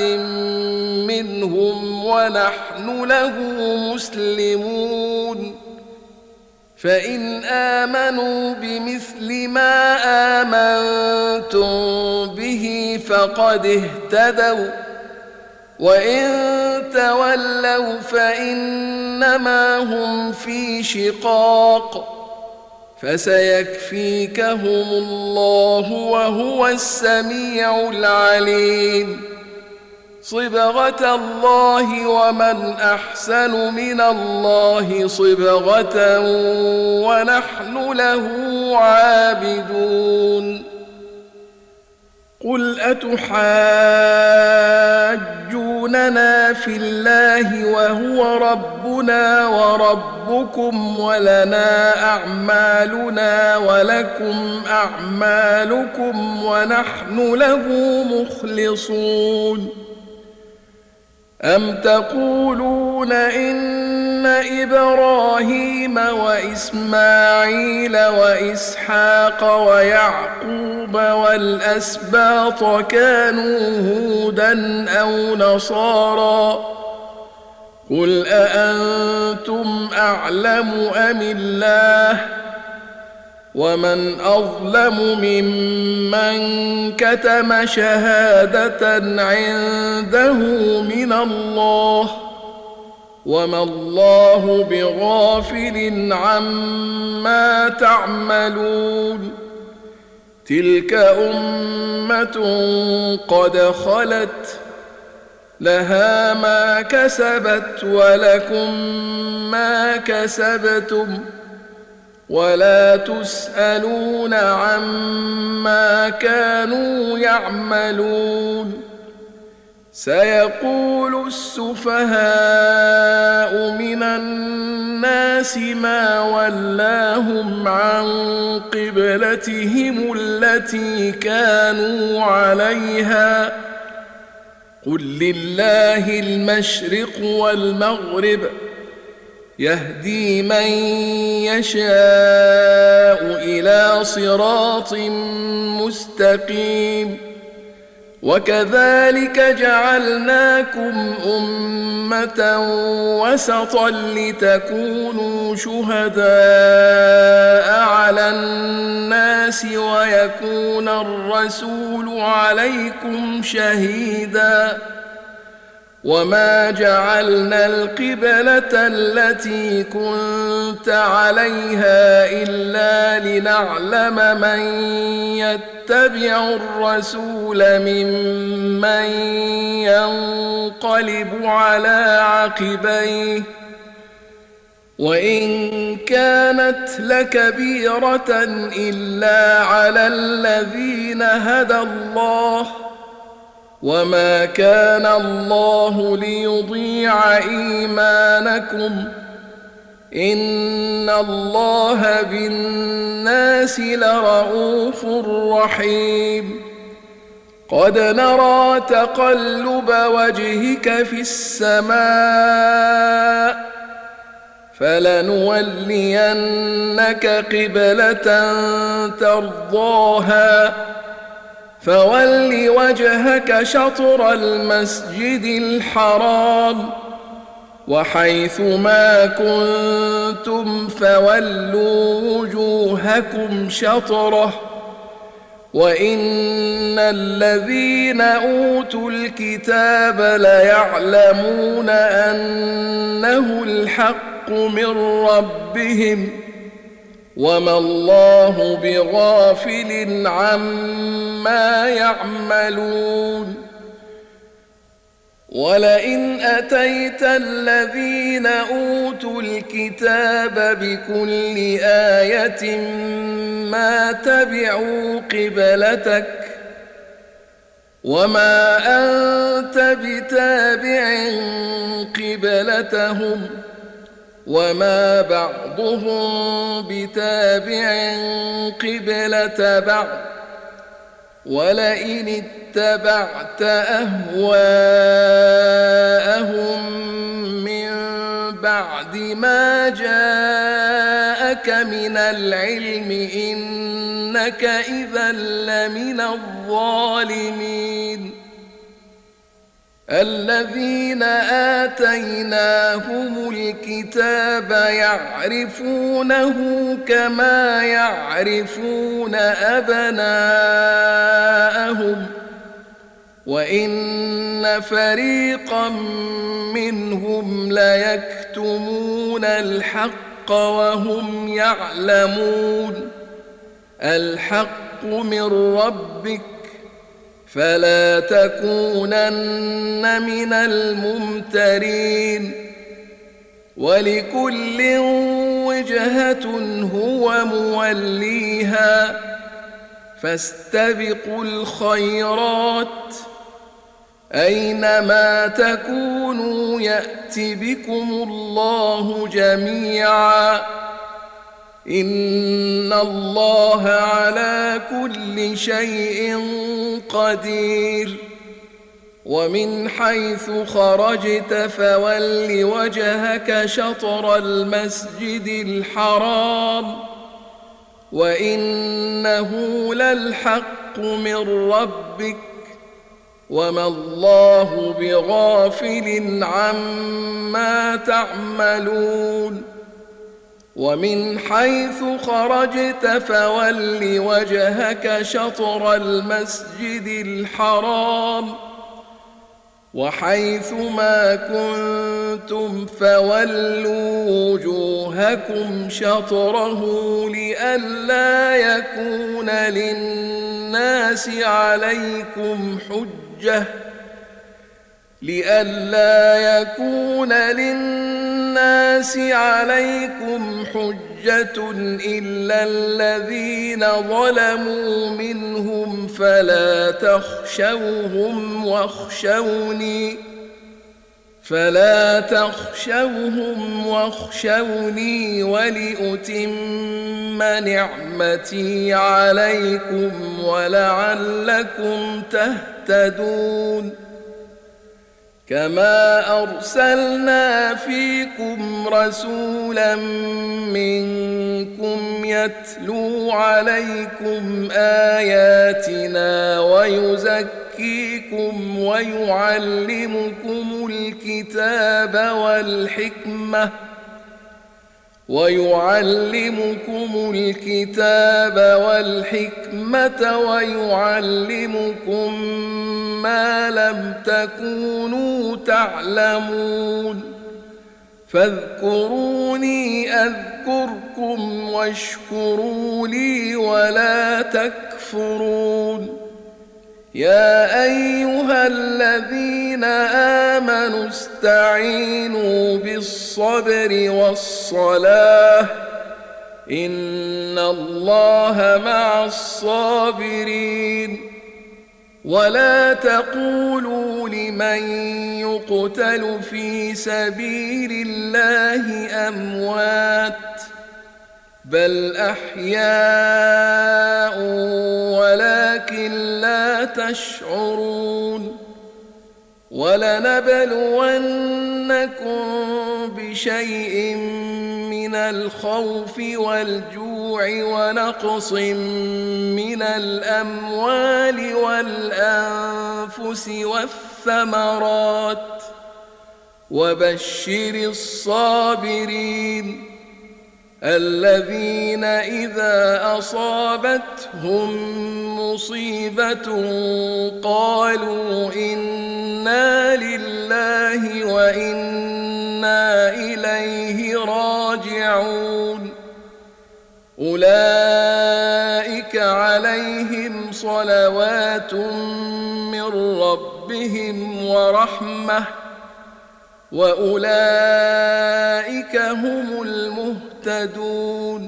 منهم ونحن له مسلمون فإن آمنوا بمثل ما آمنتم به فقد اهتدوا وإن تولوا فإنما هم في شقاق فسيكفيكهم الله وهو السميع العليم صبغة الله ومن أحسن من الله صبغة ونحن له عابدون قل أتحاجوننا في الله وهو ربنا وربكم ولنا أعمالنا ولكم أعمالكم ونحن له مخلصون أم تقولون إن إبراهيم وإسماعيل وإسحاق ويعقوب والأسباط كانوا هودا أو نصارى قل أأنتم أعلم أم الله ومن أظلم ممن كتم شهادة عنده من الله وما الله بغافل عما تعملون تلك أمة قد خلت لها ما كسبت ولكم ما كسبتم ولا تسألون عما كانوا يعملون. سيقول السفهاء من الناس ما ولاهم عن قبلتهم التي كانوا عليها قل لله المشرق والمغرب يهدي من يشاء إلى صراط مستقيم. وكذلك جعلناكم أمة وسطا لتكونوا شهداء على الناس ويكون الرسول عليكم شهيدا. وما جعلنا القبلة التي كنت عليها إلا لنعلم من يتبع الرسول ممن ينقلب على عقبيه وإن كانت لكبيرة إلا على الذين هدى الله وما كان الله ليضيع إيمانكم إن الله بالناس لرءوف رحيم. قد نرى تقلب وجهك في السماء فلنولينك قبلة ترضاها فول وجهك شطر المسجد الحرام وحيث ما كنتم فولوا وجوهكم شطره وإن الذين أوتوا الكتاب ليعلمون أنه الحق من ربهم وما الله بغافل عما يعملون. ولئن أتيت الذين أوتوا الكتاب بكل آية ما تبعوا قبلتك وما أنت بتابع قبلتهم وما بعضهم بتابع قبلة بعض ولئن اتبعت أهواءهم من بعد ما جاءك من العلم إنك إذا لمن الظالمين. الذين آتيناهم الكتاب يعرفونه كما يعرفون أبناءهم وإن فريقا منهم ليكتمون الحق وهم يعلمون. الحق من ربك فلا تكونن من الممترين. ولكل وجهة هو موليها فاستبقوا الخيرات أينما تكونوا يأت بكم الله جميعا إن الله على كل شيء قدير. ومن حيث خرجت فول وجهك شطر المسجد الحرام وإنه للحق من ربك وما الله بغافل عما تعملون. ومن حيث خرجت فول وجهك شطر المسجد الحرام وحيث ما كنتم فولوا وجوهكم شطره لئلا يكون للناس عليكم حجة لئلا يكون للناس عليكم حجة إلا الذين ظلموا منهم فلا تخشوهم واخشوني فلا تخشوهم واخشوني ولأتم نعمتي عليكم ولعلكم تهتدون كما أرسلنا فيكم رسولا منكم يتلو عليكم آياتنا ويزكيكم ويعلمكم الكتاب والحكمة ويعلمكم الكتاب والحكمة ويعلمكم ما لم تكونوا تعلمون فاذكروني أذكركم واشكروا لي ولا تكفرون يا أيها الذين آمنوا استعينوا بالصبر والصلاة إن الله مع الصابرين ولا تقولوا لمن يقتل في سبيل الله أموات بل أحياء ولكن لا تشعرون ولنبلونكم بشيء من الخوف والجوع ونقص من الأموال والأنفس والثمرات وبشر الصابرين الذين إذا أصابتهم مصيبة قالوا إنا لله وإنا إليه راجعون أولئك عليهم صلوات من ربهم ورحمة وأولئك هم المهتدون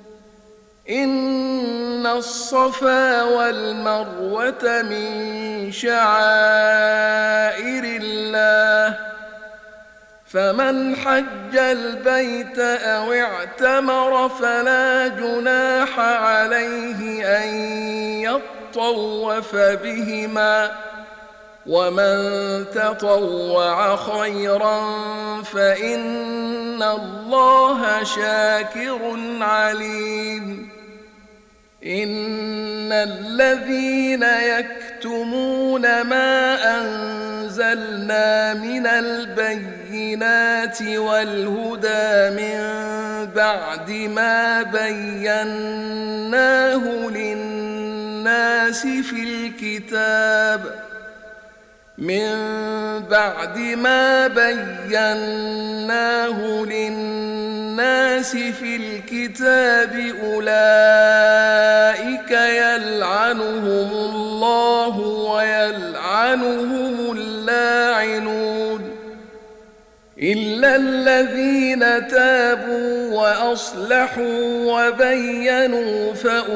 إن الصفا والمروة من شعائر الله فمن حج البيت أو اعتمر فلا جناح عليه أن يطوف بهما ومن تطوع خيرا فإن الله شاكر عليم إن الذين يكتمون ما أنزلنا من البينات والهدى من بعد ما بيناه للناس في الكتاب من بعد ما بيناه للناس في الكتاب أولئك يلعنهم الله ويلعنهم اللاعنون إلا الذين تابوا وأصلحوا وبينوا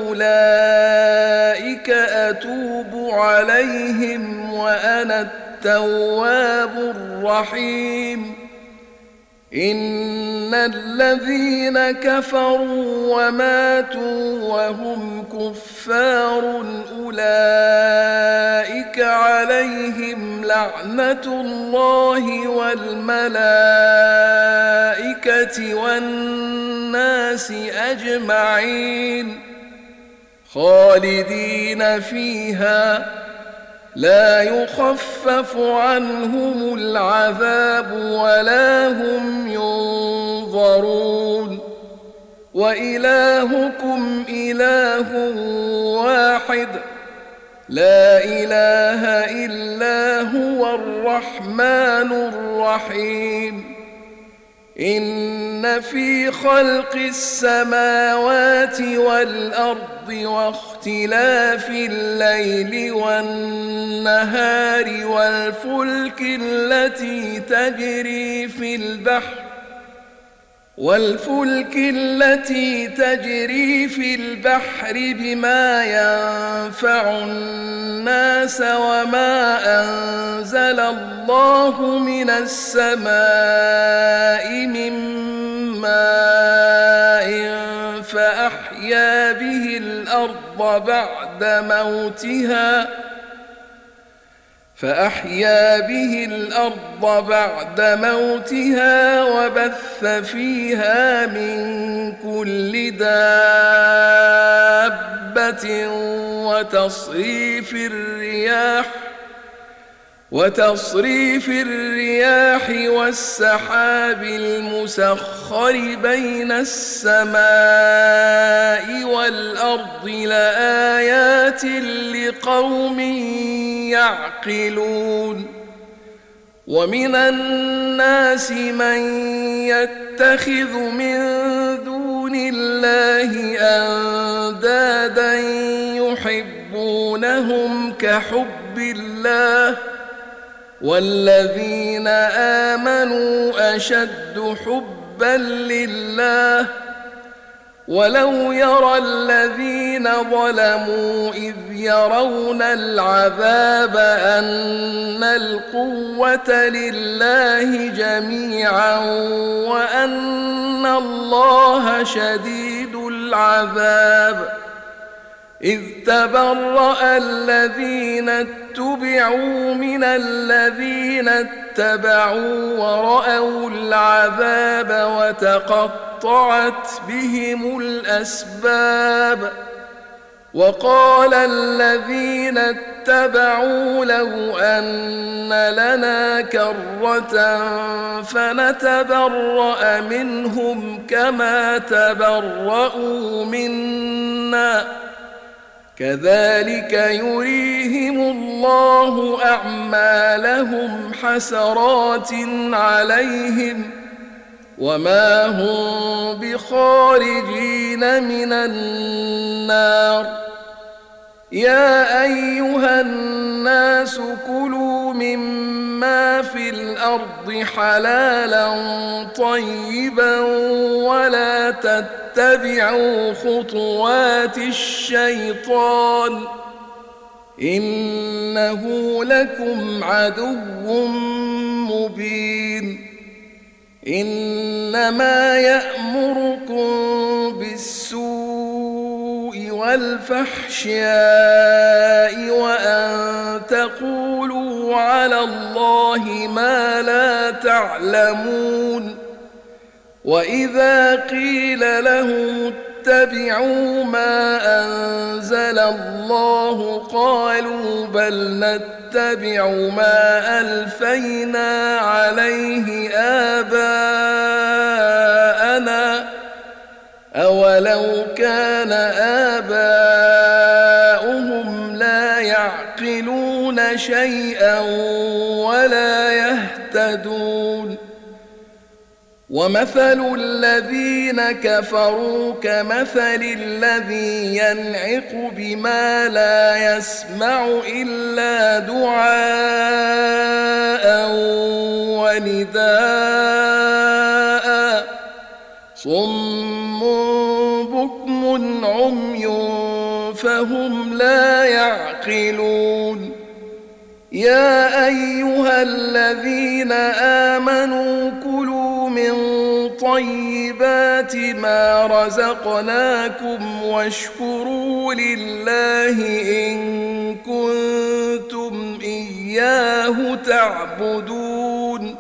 فأولئك أتوب عليهم وأنا التواب الرحيم إن الذين كفروا وماتوا وهم كفار أولئك عليهم لعنة الله والملائكة والناس أجمعين خالدين فيها لا يخفف عنهم العذاب ولا هم ينظرون وإلهكم إله واحد لا إله إلا هو الرحمن الرحيم إن في خلق السماوات والأرض واختلاف الليل والنهار والفلك التي تجري في البحر والفلك التي تجري في البحر بما ينفع الناس وما أنزل الله من السماء من ماء فأحيا به الأرض بعد موتها فأحيا به الأرض بعد موتها وبث فيها من كل دابة وتصريف الرياح وتصريف الرياح والسحاب المسخر بين السماء والأرض لآيات لقوم يعقلون ومن الناس من يتخذ من دون الله أندادا يحبونهم كحب الله والذين آمنوا أشد حبا لله ولو يرى الذين ظلموا إذ يرون العذاب أن القوة لله جميعا وأن الله شديد العذاب إذ تبرأ الذين اتبعوا من الذين اتبعوا ورأوا العذاب وتقطعت بهم الأسباب وقال الذين اتبعوا لو أن لنا كرة فنتبرأ منهم كما تبرأوا منا كذلك يريهم الله أعمالهم حسرات عليهم وما هم بخارجين من النار يا أيها الناس كلوا مما في الأرض حلالا طيبا ولا تتبعوا خطوات الشيطان إنه لكم عدو مبين إنما يأمركم بالسوء والفحشاء وأن تقولوا على الله ما لا تعلمون وإذا قيل لهم اتبعوا ما أنزل الله قالوا بل نتبع ما ألفينا عليه آباءنا أولو كان آباؤهم لا يعقلون شيئا ولا يهتدون ومثل الذين كفروا كمثل الذي ينعق بما لا يسمع إلا دعاء ونداء صم بكم عمي فهم لا يعقلون يا أيها الذين آمنوا كلوا من طيبات ما رزقناكم واشكروا لله إن كنتم إياه تعبدون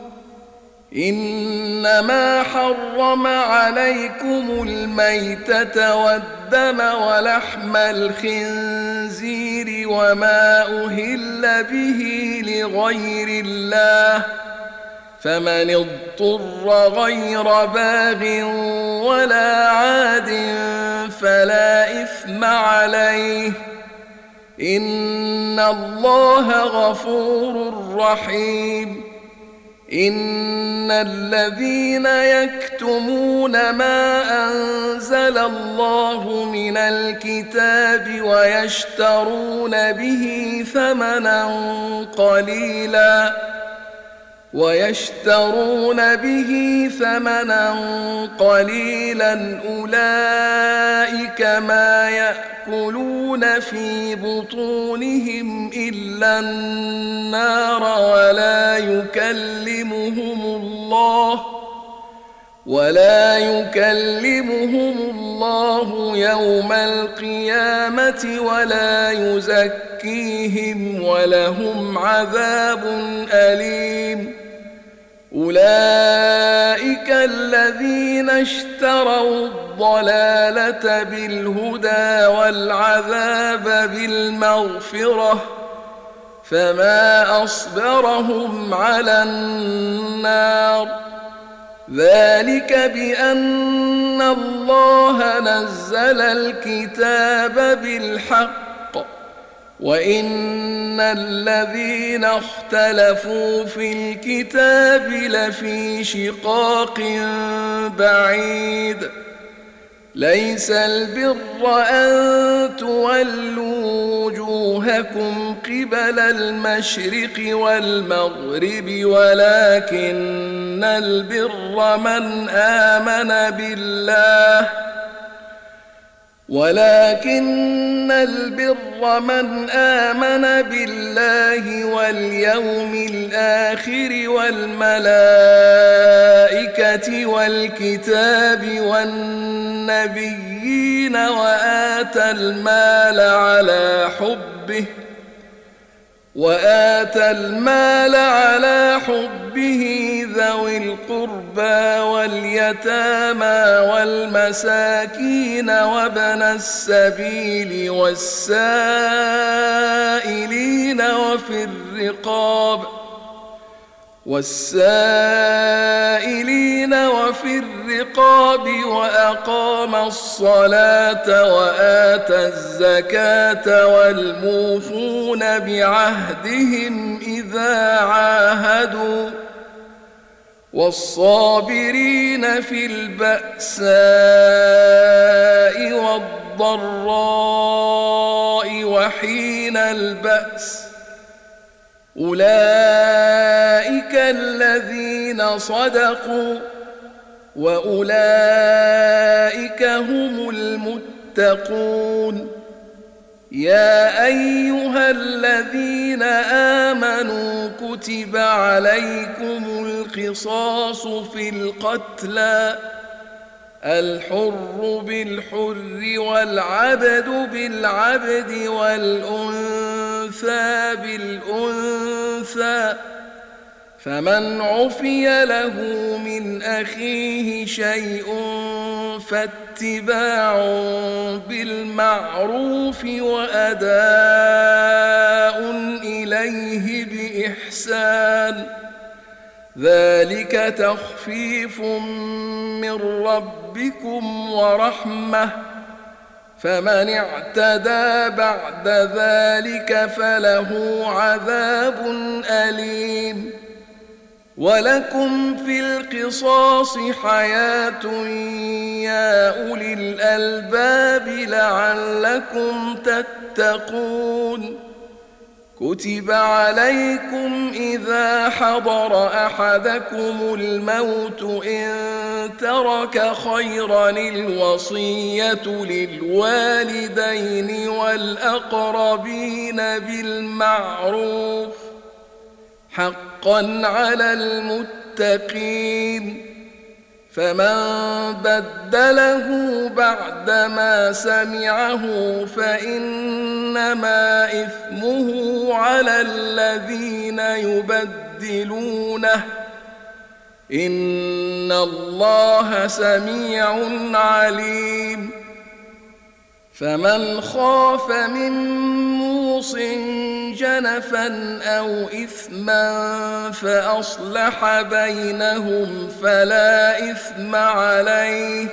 إنما حرم عليكم الميتة والدم ولحم الخنزير وما أهل به لغير الله فمن اضطر غير باغ ولا عاد فلا إثم عليه إن الله غفور رحيم إن الذين يكتمون ما أنزل الله من الكتاب ويشترون به ثمنا قليلا ويشترون به ثمنا قليلا أولئك ما يأكلون في بطونهم إلا النار ولا يكلمهم الله ولا يكلمهم الله يوم القيامة ولا يزكيهم ولهم عذاب أليم. أولئك الذين اشتروا الضلالة بالهدى والعذاب بالمغفرة فما أصبرهم على النار ذلك بأن الله نزل الكتاب بالحق وإن الذين اختلفوا في الكتاب لفي شقاق بعيد. ليس البر أن تولوا وجوهكم قبل المشرق والمغرب ولكن البر من آمن بالله ولكن البر من آمن بالله واليوم الآخر والملائكة والكتاب والنبيين وآتى المال على حبه وآتى المال على حبه ذوي القربى واليتامى والمساكين وابن السبيل والسائلين وفي الرقاب والسائلين وفي الرقاب وأقام الصلاة وآتى الزكاة والموفون بعهدهم إذا عاهدوا والصابرين في البأساء والضراء وحين البأس أولئك الذين صدقوا وأولئك هم المتقون. يا أيها الذين آمنوا كتب عليكم القصاص في القتلى الحر بالحر والعبد بالعبد والأنثى بالأنثى فمن عفي له من أخيه شيء فاتباع بالمعروف وأداء إليه بإحسان ذلك تخفيف من ربكم ورحمة فمن اعتدى بعد ذلك فله عذاب أليم. ولكم في القصاص حياة يا أولي الألباب لعلكم تتقون. كتب عليكم إذا حضر أحدكم الموت إن ترك خيرا الوصية للوالدين والأقربين بالمعروف حقا على المتقين فمن بدله بعدما سمعه فإنما إثمه على الذين يبدلونه إن الله سميع عليم. فمن خاف من موص جنفا أو إثما فأصلح بينهم فلا إثم عليه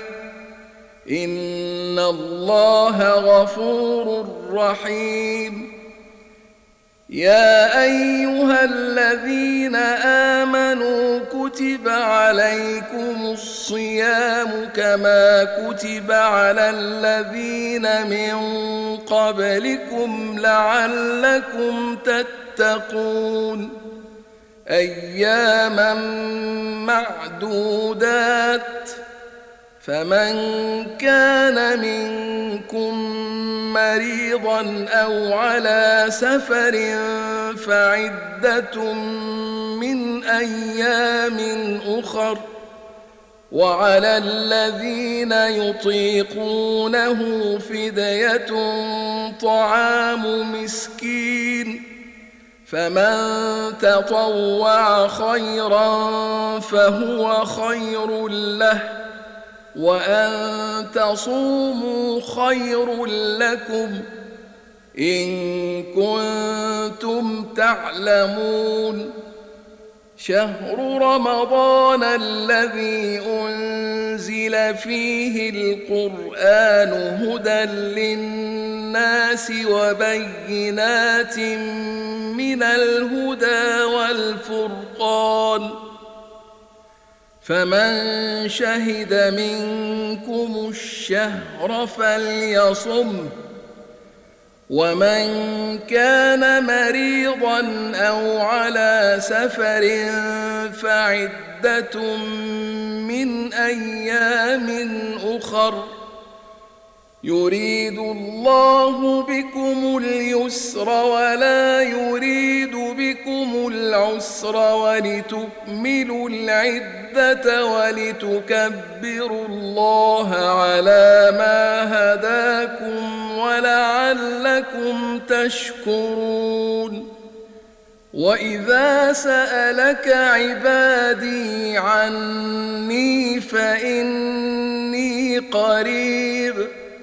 إن الله غفور رحيم. يا أيها الذين آمنوا كتب عليكم الصيام كما كتب على الذين من قبلكم لعلكم تتقون أياما معدودات فمن كان منكم مريضا أو على سفر فعدة من أيام أخر وعلى الذين يطيقونه فدية طعام مسكين فمن تطوع خيرا فهو خير له وأن تصوموا خير لكم إن كنتم تعلمون شهر رمضان الذي أنزل فيه القرآن هدى للناس وبينات من الهدى والفرقان فمن شهد منكم الشهر فليصمه ومن كان مريضا أو على سفر فعدة من أيام أخر يريد الله بكم اليسر ولا يريد بكم العسر ولتكملوا العدة ولتكبروا الله على ما هداكم ولعلكم تشكرون وإذا سألك عبادي عني فإني قريب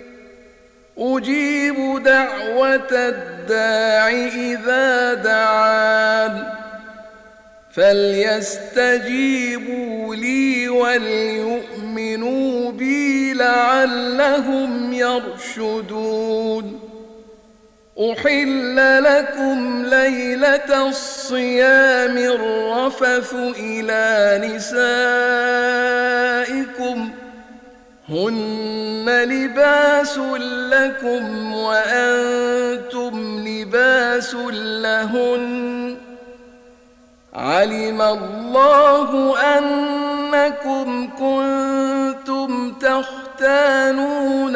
أجيب دعوة الداع إذا دعان فليستجيبوا لي وليؤمنوا بي لعلهم يرشدون أحل لكم ليلة الصيام الرفث إلى نسائكم هن لباس لكم وأنتم لباس لهن علم الله أنكم كنتم تختانون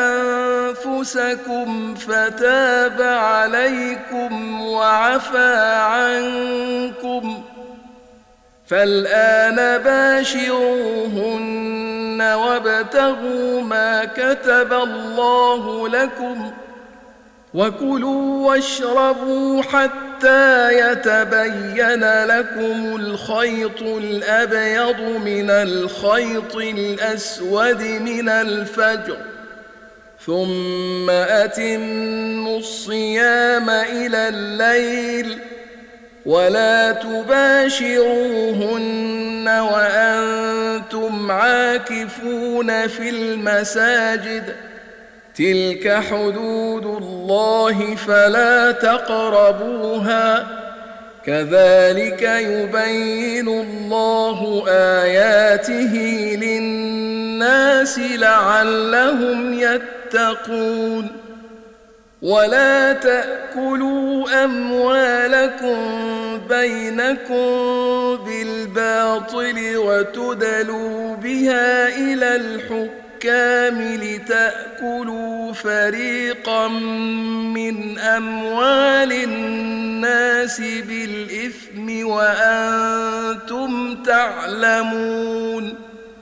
أنفسكم فتاب عليكم وعفى عنكم فالآن باشروهن وابتغوا ما كتب الله لكم وكلوا واشربوا حتى يتبين لكم الخيط الأبيض من الخيط الأسود من الفجر ثم أتموا الصيام إلى الليل ولا تباشروهن وأنتم عاكفون في المساجد تلك حدود الله فلا تقربوها كذلك يبين الله آياته للناس لعلهم يتقون ولا تأكلوا أموالكم بينكم بالباطل وتدلوا بها إلى الحكام لتأكلوا فريقا من أموال الناس بالإثم وأنتم تعلمون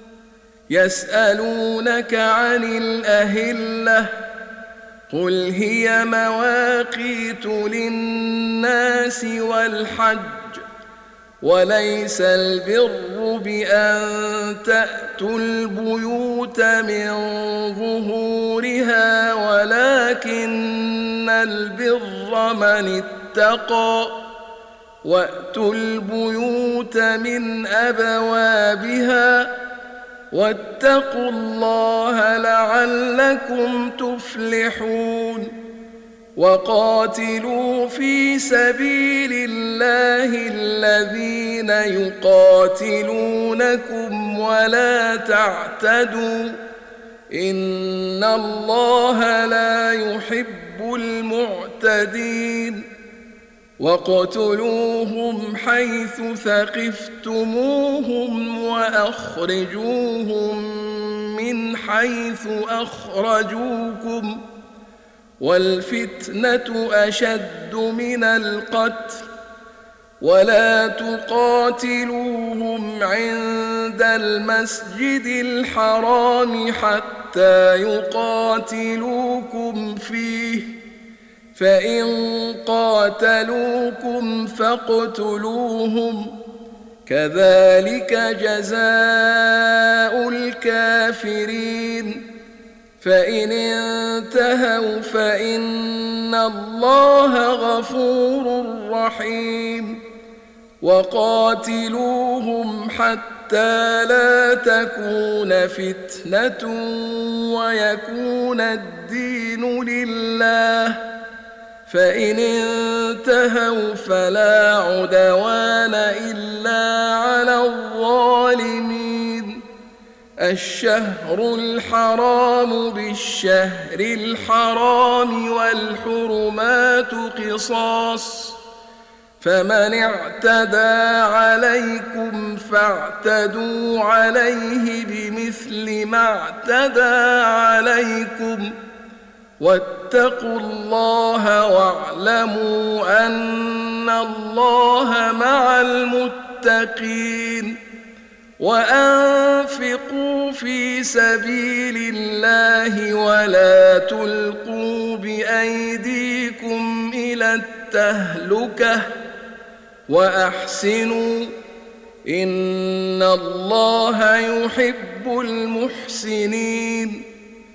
يسألونك عن الأهلة قل هي مواقيت للناس والحج وليس البر بأن تأتوا البيوت من ظهورها ولكن البر من اتقى وأتوا البيوت من أبوابها واتقوا الله لعلكم تفلحون وقاتلوا في سبيل الله الذين يقاتلونكم ولا تعتدوا إن الله لا يحب المعتدين واقتلوهم حيث ثقفتموهم وأخرجوهم من حيث أخرجوكم والفتنة أشد من القتل ولا تقاتلوهم عند المسجد الحرام حتى يقاتلوكم فيه فإن قاتلوكم فاقتلوهم كذلك جزاء الكافرين فإن انتهوا فإن الله غفور رحيم وقاتلوهم حتى لا تكون فتنة ويكون الدين لله فإن انتهوا فلا عدوان إلا على الظالمين الشهر الحرام بالشهر الحرام والحرمات قصاص فمن اعتدى عليكم فاعتدوا عليه بمثل ما اعتدى عليكم واتقوا الله واعلموا أن الله مع المتقين وأنفقوا في سبيل الله ولا تلقوا بأيديكم إلى التهلكة وأحسنوا إن الله يحب المحسنين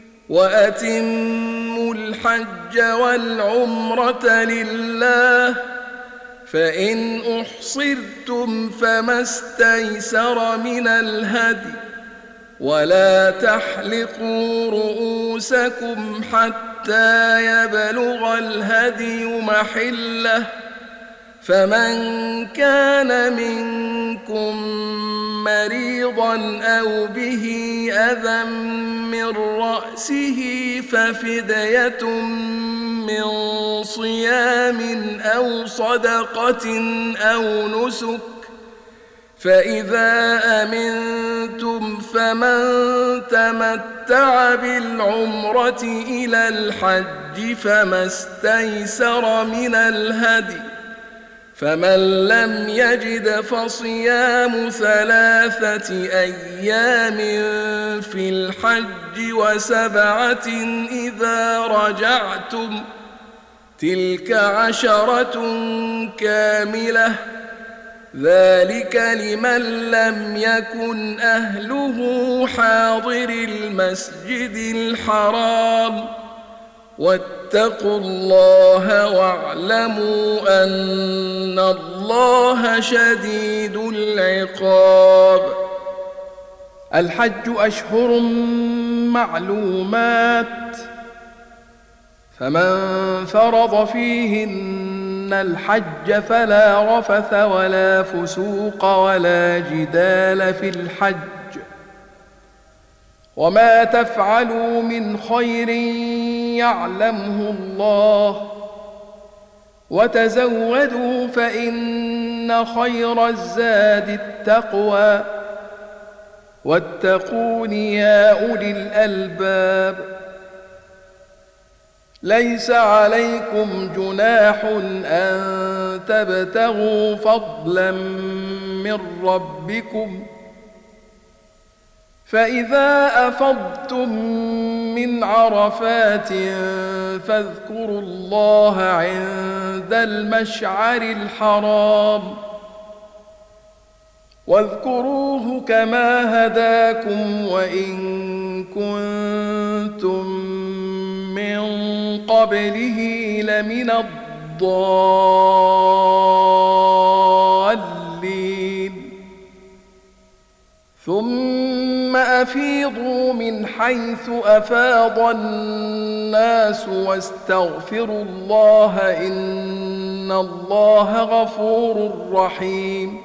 وأتموا الحج والعمرة لله فإن أحصرتم فما استيسر من الهدي ولا تحلقوا رؤوسكم حتى يبلغ الهدي محله فمن كان منكم مريضا أو به أذى من رأسه ففدية من صيام أو صدقة أو نسك فإذا أمنتم فمن تمتع بالعمرة إلى الحج فما استيسر من الهدي فمن لم يجد فصيام ثلاثة أيام في الحج وسبعة إذا رجعتم تلك عشرة كاملة ذلك لمن لم يكن أهله حاضر المسجد الحرام واتقوا الله واعلموا أن الله شديد العقاب الحج أشهر معلومات فمن فرض فيهن الحج فلا رفث ولا فسوق ولا جدال في الحج وما تفعلوا من خير يعلمه الله وتزودوا فإن خير الزاد التقوى واتقون يا أولي الألباب ليس عليكم جناح أن تبتغوا فضلا من ربكم فإذا أفضتم من عرفات فاذكروا الله عند المشعر الحرام واذكروه كما هداكم وإن كنتم من قبله لمن الضالين ثم أفيضوا من من حيث أفاض الناس واستغفروا الله إن الله غفور رحيم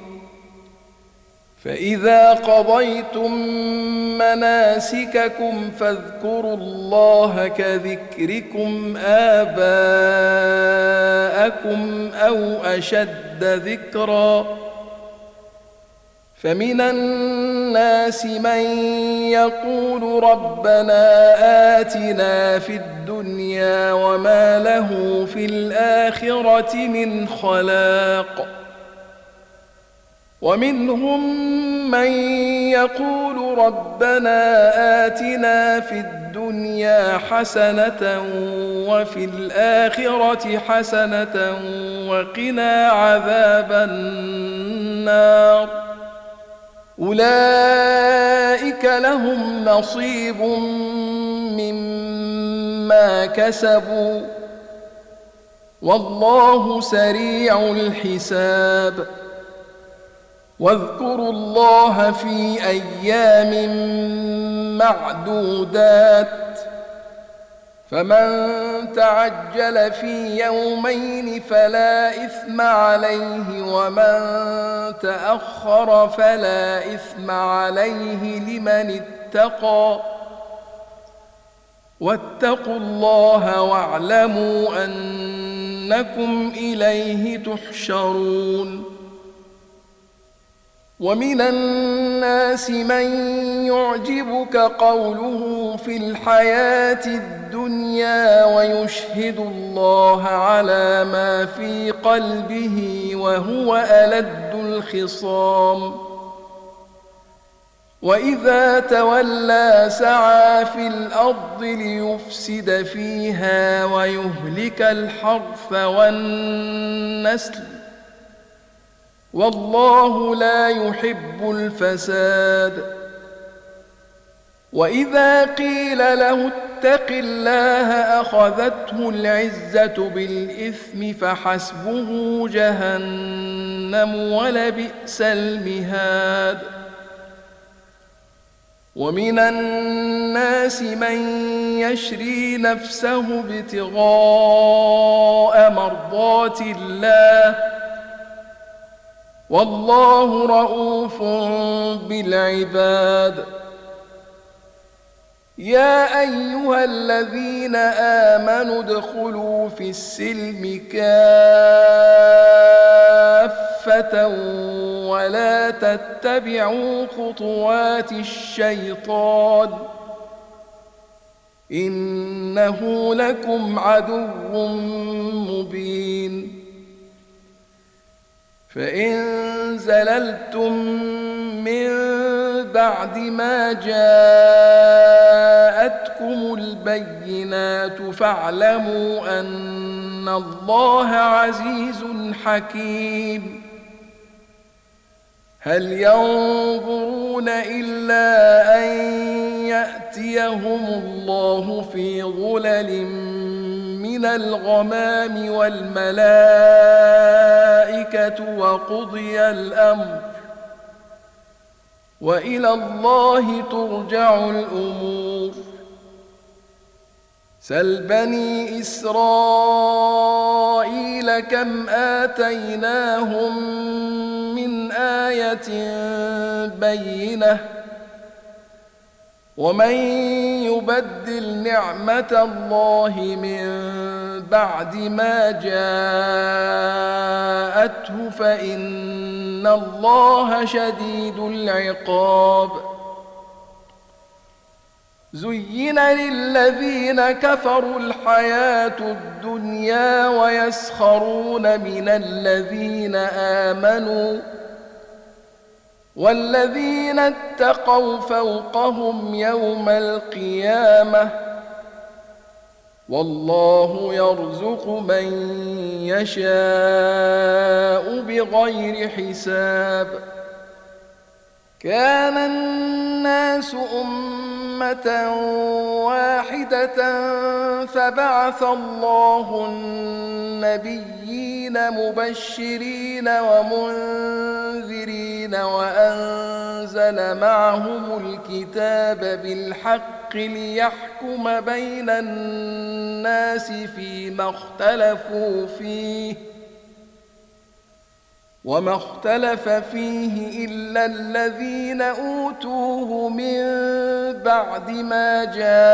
فإذا قضيتم مناسككم فاذكروا الله كذكركم آباءكم أو أشد ذكرا فمن الناس من يقول ربنا آتنا في الدنيا وما له في الآخرة من خلاق ومنهم من يقول ربنا آتنا في الدنيا حسنة وفي الآخرة حسنة وقنا عذاب النار أولئك لهم نصيب مما كسبوا والله سريع الحساب واذكروا الله في أيام معدودات فمن تعجل في يومين فلا إثم عليه ومن تأخر فلا إثم عليه لمن اتقى واتقوا الله واعلموا أنكم إليه تحشرون ومن الناس من يعجبك قوله في الحياة الدنيا ويشهد الله على ما في قلبه وهو ألد الخصام وإذا تولى سعى في الأرض ليفسد فيها ويهلك الحرث والنسل والله لا يحب الفساد وإذا قيل له اتق الله أخذته العزة بالإثم فحسبه جهنم ولبئس المهاد ومن الناس من يشري نفسه ابتغاء مرضات الله والله رؤوف بالعباد يا أيها الذين آمنوا ادخلوا في السلم كافة ولا تتبعوا خطوات الشيطان إنه لكم عدو مبين فإن زللتم من بعد ما جاءتكم البينات فاعلموا أن الله عزيز حكيم هل ينظرون إلا أن يأتيهم الله في ظلل من الغمام والملائكة وقضي الأمر وإلى الله ترجع الأمور سل بني إسرائيل كم آتيناهم من آية بينة ومن يبدل نعمة الله من بعد ما جاءته فإن الله شديد العقاب زين للذين كفروا الحياة الدنيا ويسخرون من الذين آمنوا والذين اتقوا فوقهم يوم القيامة والله يرزق من يشاء بغير حساب كان الناس أمة واحدة فبعث الله النبيين مبشرين ومنذرين وأنزل معهم الكتاب بالحق ليحكم بين الناس فيما اختلفوا فيه وما اختلف فيه إلا الذين أوتوه من بعد ما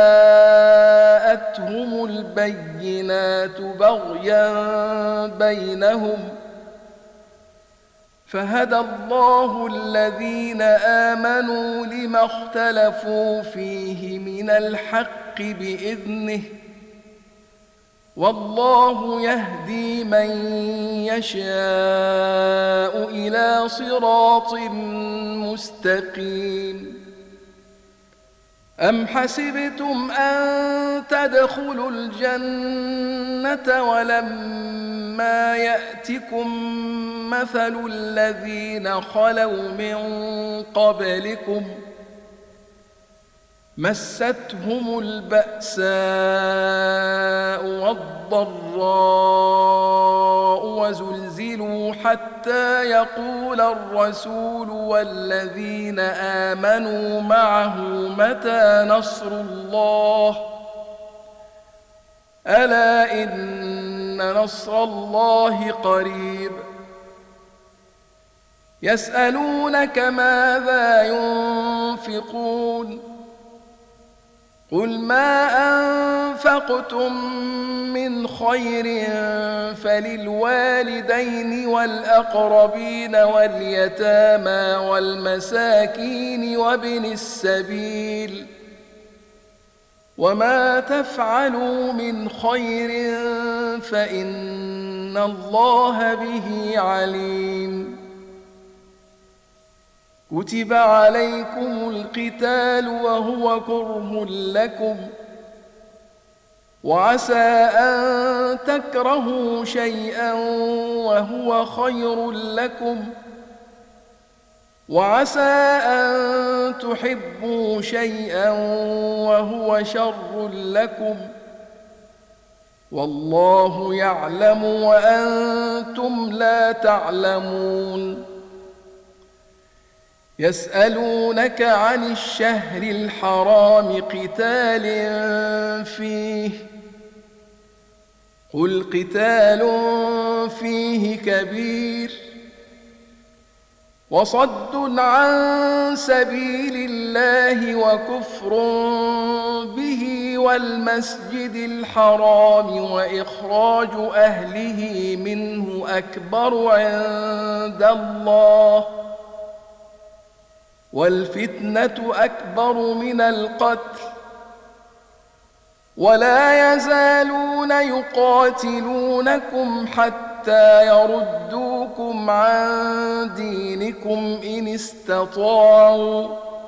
جاءتهم البينات بغيا بينهم فهدى الله الذين آمنوا لما اختلفوا فيه من الحق بإذنه والله يهدي من يشاء إلى صراط مستقيم. أم حسبتم أن تدخلوا الجنة ولما يأتكم مثل الذين خلوا من قبلكم مستهم البأساء والضراء وزلزلوا حتى يقول الرسول والذين آمنوا معه متى نصر الله ألا إن نصر الله قريب. يسألونك ماذا ينفقون قل ما أنفقتم من خير فللوالدين والأقربين واليتامى والمساكين وابن السبيل وما تفعلوا من خير فإن الله به عليم. كتب عليكم القتال وهو كره لكم وعسى أن تكرهوا شيئا وهو خير لكم وعسى أن تحبوا شيئا وهو شر لكم والله يعلم وأنتم لا تعلمون. يسألونك عن الشهر الحرام قتال فيه قل قتال فيه كبير وصد عن سبيل الله وكفر به والمسجد الحرام وإخراج أهله منه أكبر عند الله والفتنة أكبر من القتل ولا يزالون يقاتلونكم حتى يردوكم عن دينكم إن استطاعوا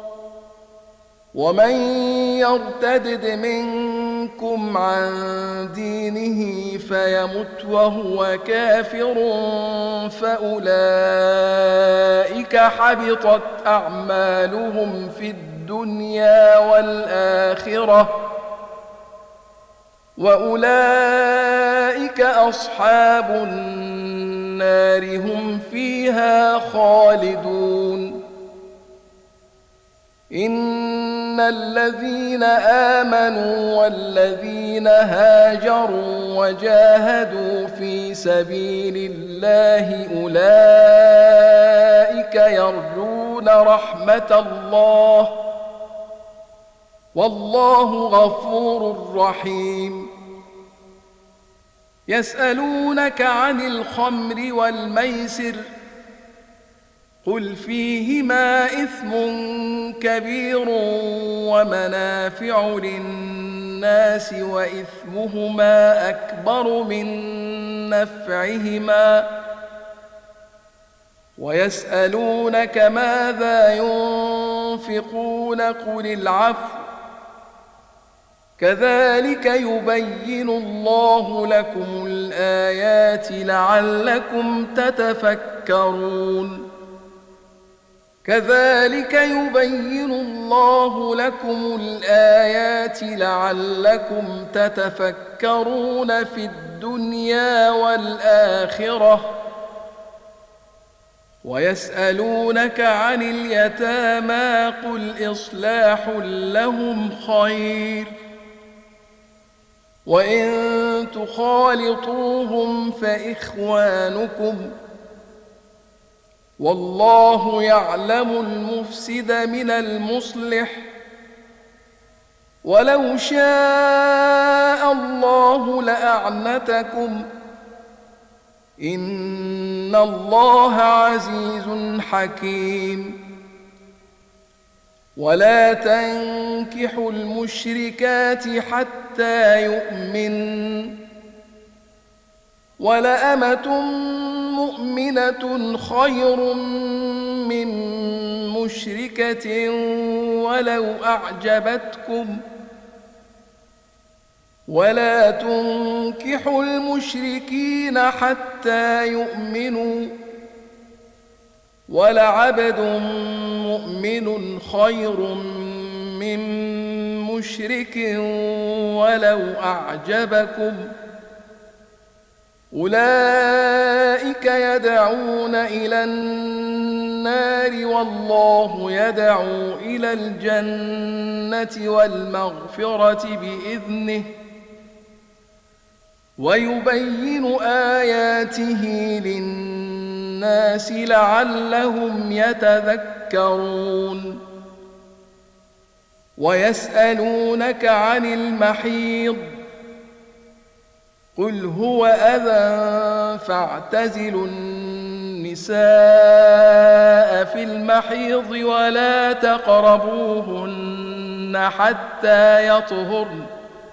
ومن يرتدد منكم عن دينه فيمت وهو كافر فأولئك حبطت أعمالهم في الدنيا والآخرة وأولئك أصحاب النار هم فيها خالدون. إن الذين آمنوا والذين هاجروا وجاهدوا في سبيل الله أولئك يرجون رحمة الله والله غفور رحيم. يسألونك عن الخمر والميسر قل فيهما إثم كبير ومنافع للناس وإثمهما أكبر من نفعهما ويسألونك ماذا ينفقون قل العفو كذلك يبين الله لكم الآيات لعلكم تتفكرون. كذلك يبين الله لكم الآيات لعلكم تتفكرون في الدنيا والآخرة. ويسألونك عن اليتامى قل إصلاح لهم خير وإن تخالطوهم فإخوانكم والله يعلم المفسد من المصلح ولو شاء الله لأعنتكم إن الله عزيز حكيم ولا تنكحوا المشركات حتى يؤمن ولأمة مؤمنة خير من مشركة ولو أعجبتكم ولا تنكحوا المشركين حتى يؤمنوا ولعبد مؤمن خير من مشرك ولو أعجبكم أولئك يدعون إلى النار والله يدعو إلى الجنة والمغفرة بإذنه ويبين آياته للناس لعلهم يتذكرون ويسألونك عن المحيض قل هو أذى فاعتزلوا النساء في المحيض ولا تقربوهن حتى يطهرن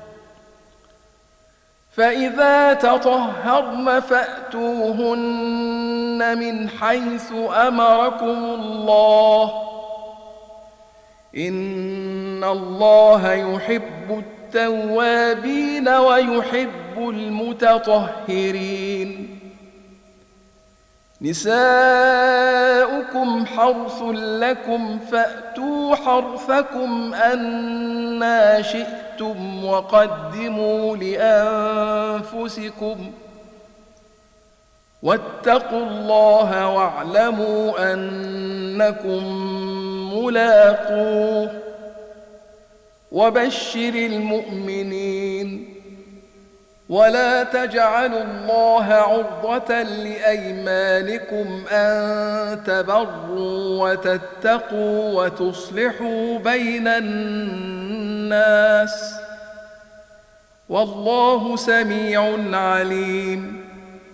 فإذا تطهرن فأتوهن من حيث أمركم الله إن الله يحب التوابين ويحب المتطهرين نساؤكم حرث لكم فأتوا حرثكم أنى شئتم وقدموا لأنفسكم واتقوا الله واعلموا أنكم ملاقوه وبشر المؤمنين ولا تجعلوا الله عرضة لأيمانكم أن تبروا وتتقوا وتصلحوا بين الناس والله سميع عليم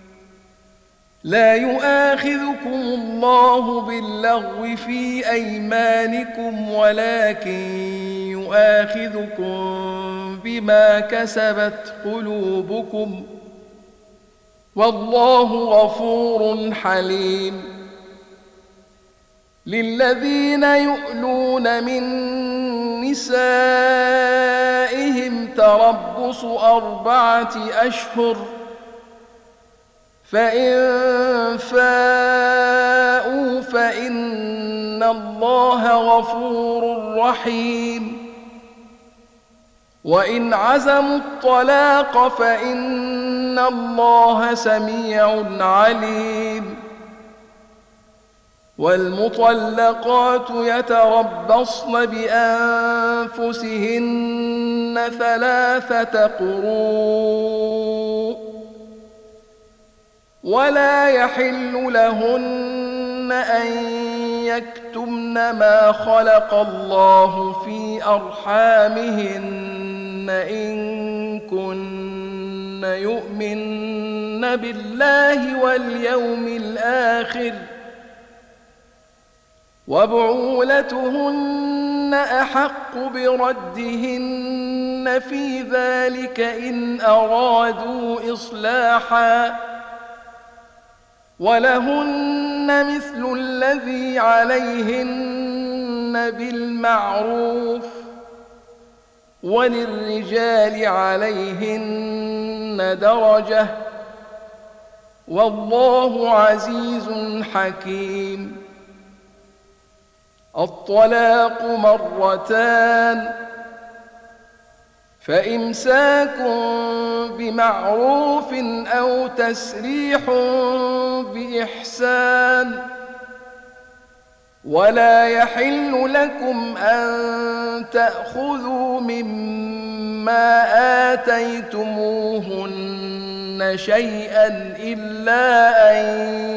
لا يؤاخذكم الله باللغو في أيمانكم ولكن يؤاخذكم بما كسبت قلوبكم والله غفور حليم للذين يؤلون من نسائهم تربص أربعة أشهر فإن فاءوا فإن الله غفور رحيم وإن عزموا الطلاق فإن الله سميع عليم والمطلقات يتربصن بأنفسهن ثلاثة قروء ولا يحل لهن أن يكتمن ما خلق الله في أرحامهن إن كن يؤمن بالله واليوم الآخر وبعولتهن أحق بردهن في ذلك إن أرادوا إصلاحا ولهن مثل الذي عليهن بالمعروف وللرجال عليهن درجة والله عزيز حكيم الطلاق مرتان فإمساك بمعروف أو تسريح بإحسان ولا يحل لكم أن تأخذوا مما آتيتموهن شيئا إلا أن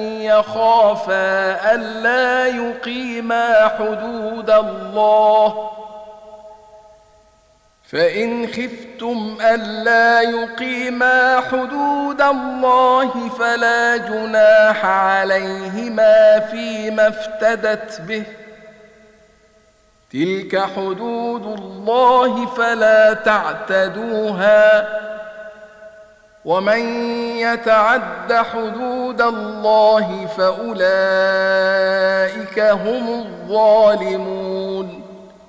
يخافا ألا يقيما حدود الله، فإن خفتم ألا يقيما حدود الله فلا جناح عليهما فيما افتدت به، تلك حدود الله فلا تعتدوها، ومن يتعد حدود الله فأولئك هم الظالمون.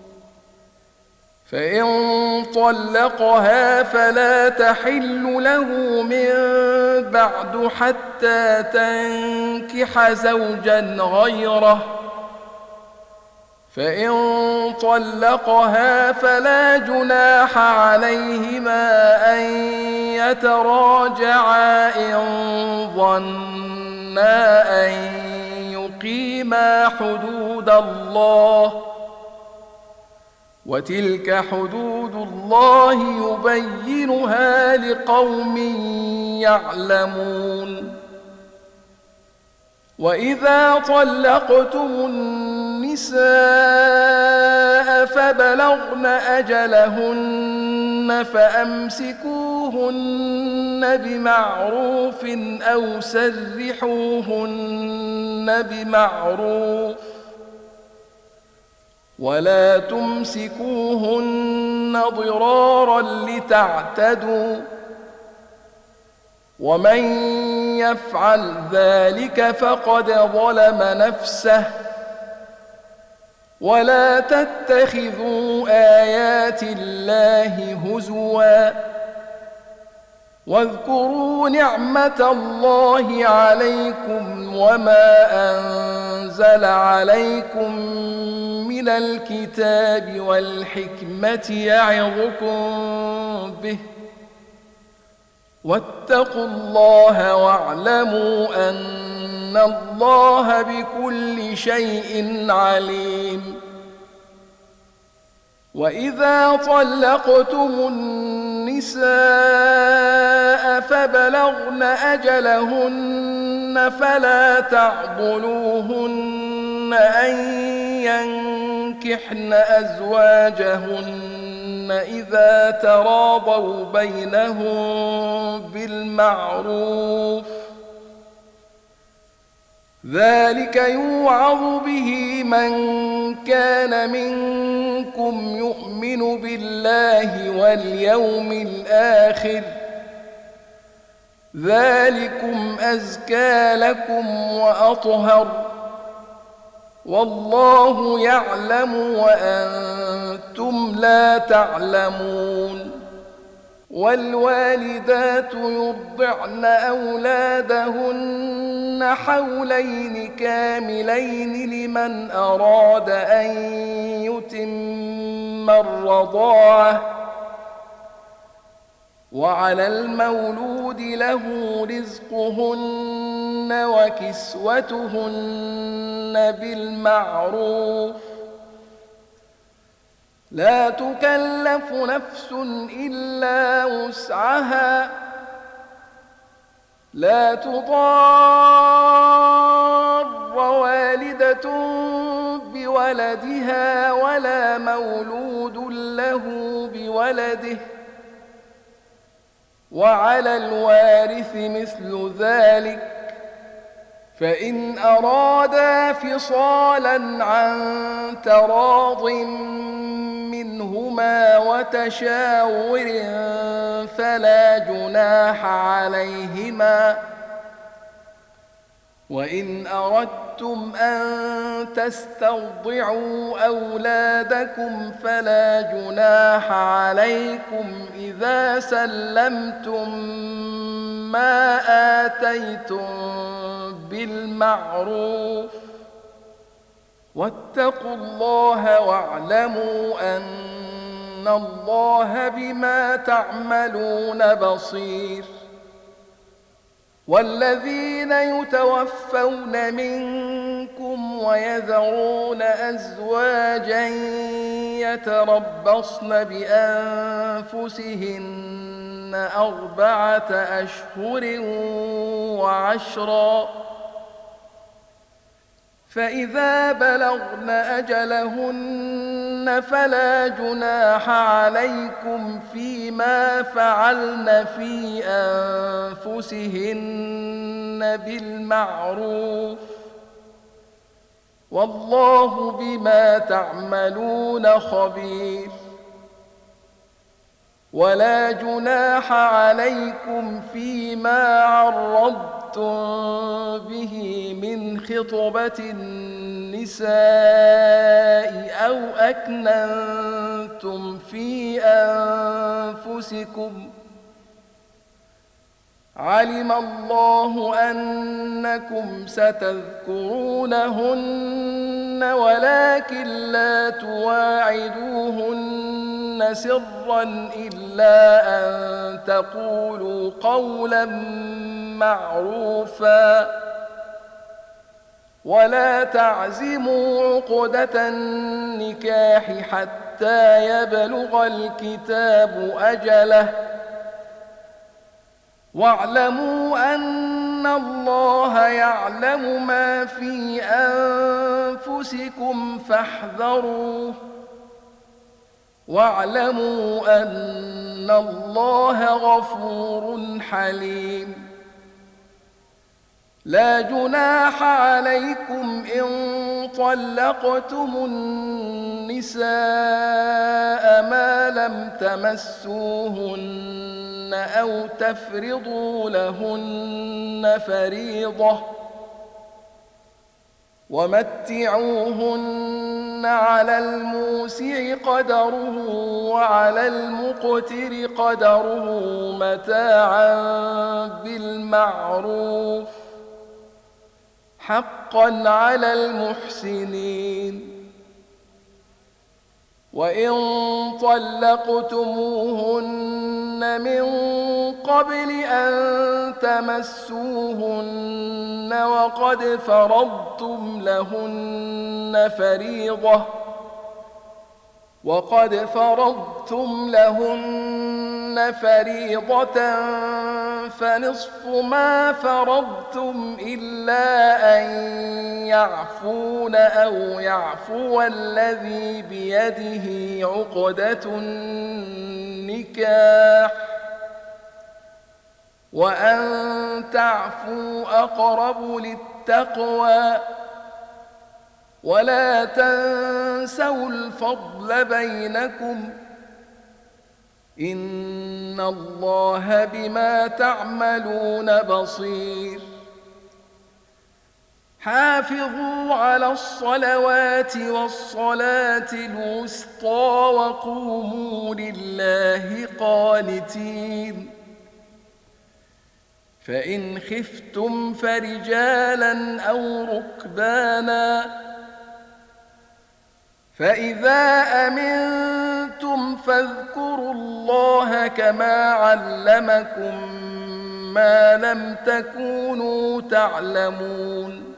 فإن طلقها فلا تحل له من بعد حتى تنكح زوجا غيره، فإن طلقها فلا جناح عليهما أن يتراجعا إن ظنا أن يقيما حدود الله، وتلك حدود الله يبينها لقوم يعلمون. وإذا طلقتم النساء فبلغن أجلهن فأمسكوهن بمعروف أو سرحوهن بمعروف، ولا تمسكوهن ضرارا لتعتدوا، ومن يفعل ذلك فقد ظلم نفسه. ولا تتخذوا آيات الله هزوا، واذكروا نعمة الله عليكم وما أنزل عليكم من الكتاب والحكمة يعظكم به، واتقوا الله واعلموا أن الله بكل شيء عليم. وإذا طلقتم النساء فبلغن أجلهن فلا تعضلوهن أن ينكحن أزواجهن إذا تراضوا بينهم بالمعروف، ذلك يوعظ به من كان منكم يؤمن بالله واليوم الآخر، ذلكم أزكى لكم وأطهر، والله يعلم وأنتم لا تعلمون. والوالدات يرضعن أولادهن حولين كاملين لمن أراد أن يتم الرضاعة، وعلى المولود له رزقهن وكسوتهن بالمعروف، لا تكلف نفس إلا وسعها، لا تضار والدة بولدها ولا مولود له بولده، وعلى الوارث مثل ذلك، فإن أرادا فصالا عن تراض منهما وتشاور فلا جناح عليهما. وإن أردتم أن تسترضعوا أولادكم فلا جناح عليكم إذا سلمتم ما آتيتم بالمعروف، واتقوا الله واعلموا أن الله بما تعملون بصير. والذين يتوفون منكم منكم ويذرون أزواجا يتربصن بأنفسهن أربعة أشهر وعشرا فإذا بلغن أجلهن فلا جناح عليكم فيما فعلن في أنفسهن بالمعروف والله بما تعملون خبير ولا جناح عليكم فيما عرضتم به من خطبة النساء أو أكننتم في أنفسكم علم الله أنكم ستذكرونهن ولكن لا تواعدوهن سرا إلا أن تقولوا قولا معروفا ولا تعزموا عقدة النكاح حتى يبلغ الكتاب أجله واعلموا أن الله يعلم ما في أنفسكم فاحذروه واعلموا أن الله غفور حليم لا جناح عليكم إن طلقتم النساء ما لم تمسوهن أو تفرضوا لهن فريضة ومتعوهن على الموسع قدره وعلى المقتر قدره متاعا بالمعروف حقا على المحسنين وإن طلقتموهن من قبل أن تمسوهن وقد فرضتم لهن فريضة وقد فرضتم لهن فريضة فنصف ما فرضتم إلا أن يعفون أو يعفو الذي بيده عقدة النكاح وأن تعفوا أقرب للتقوى ولا تنسوا الفضل بينكم إن الله بما تعملون بصير حافظوا على الصلوات والصلاة الوسطى وقوموا لله قانتين فإن خفتم فرجالا أو ركبانا فإذا أمنتم فاذكروا الله كما علمكم ما لم تكونوا تعلمون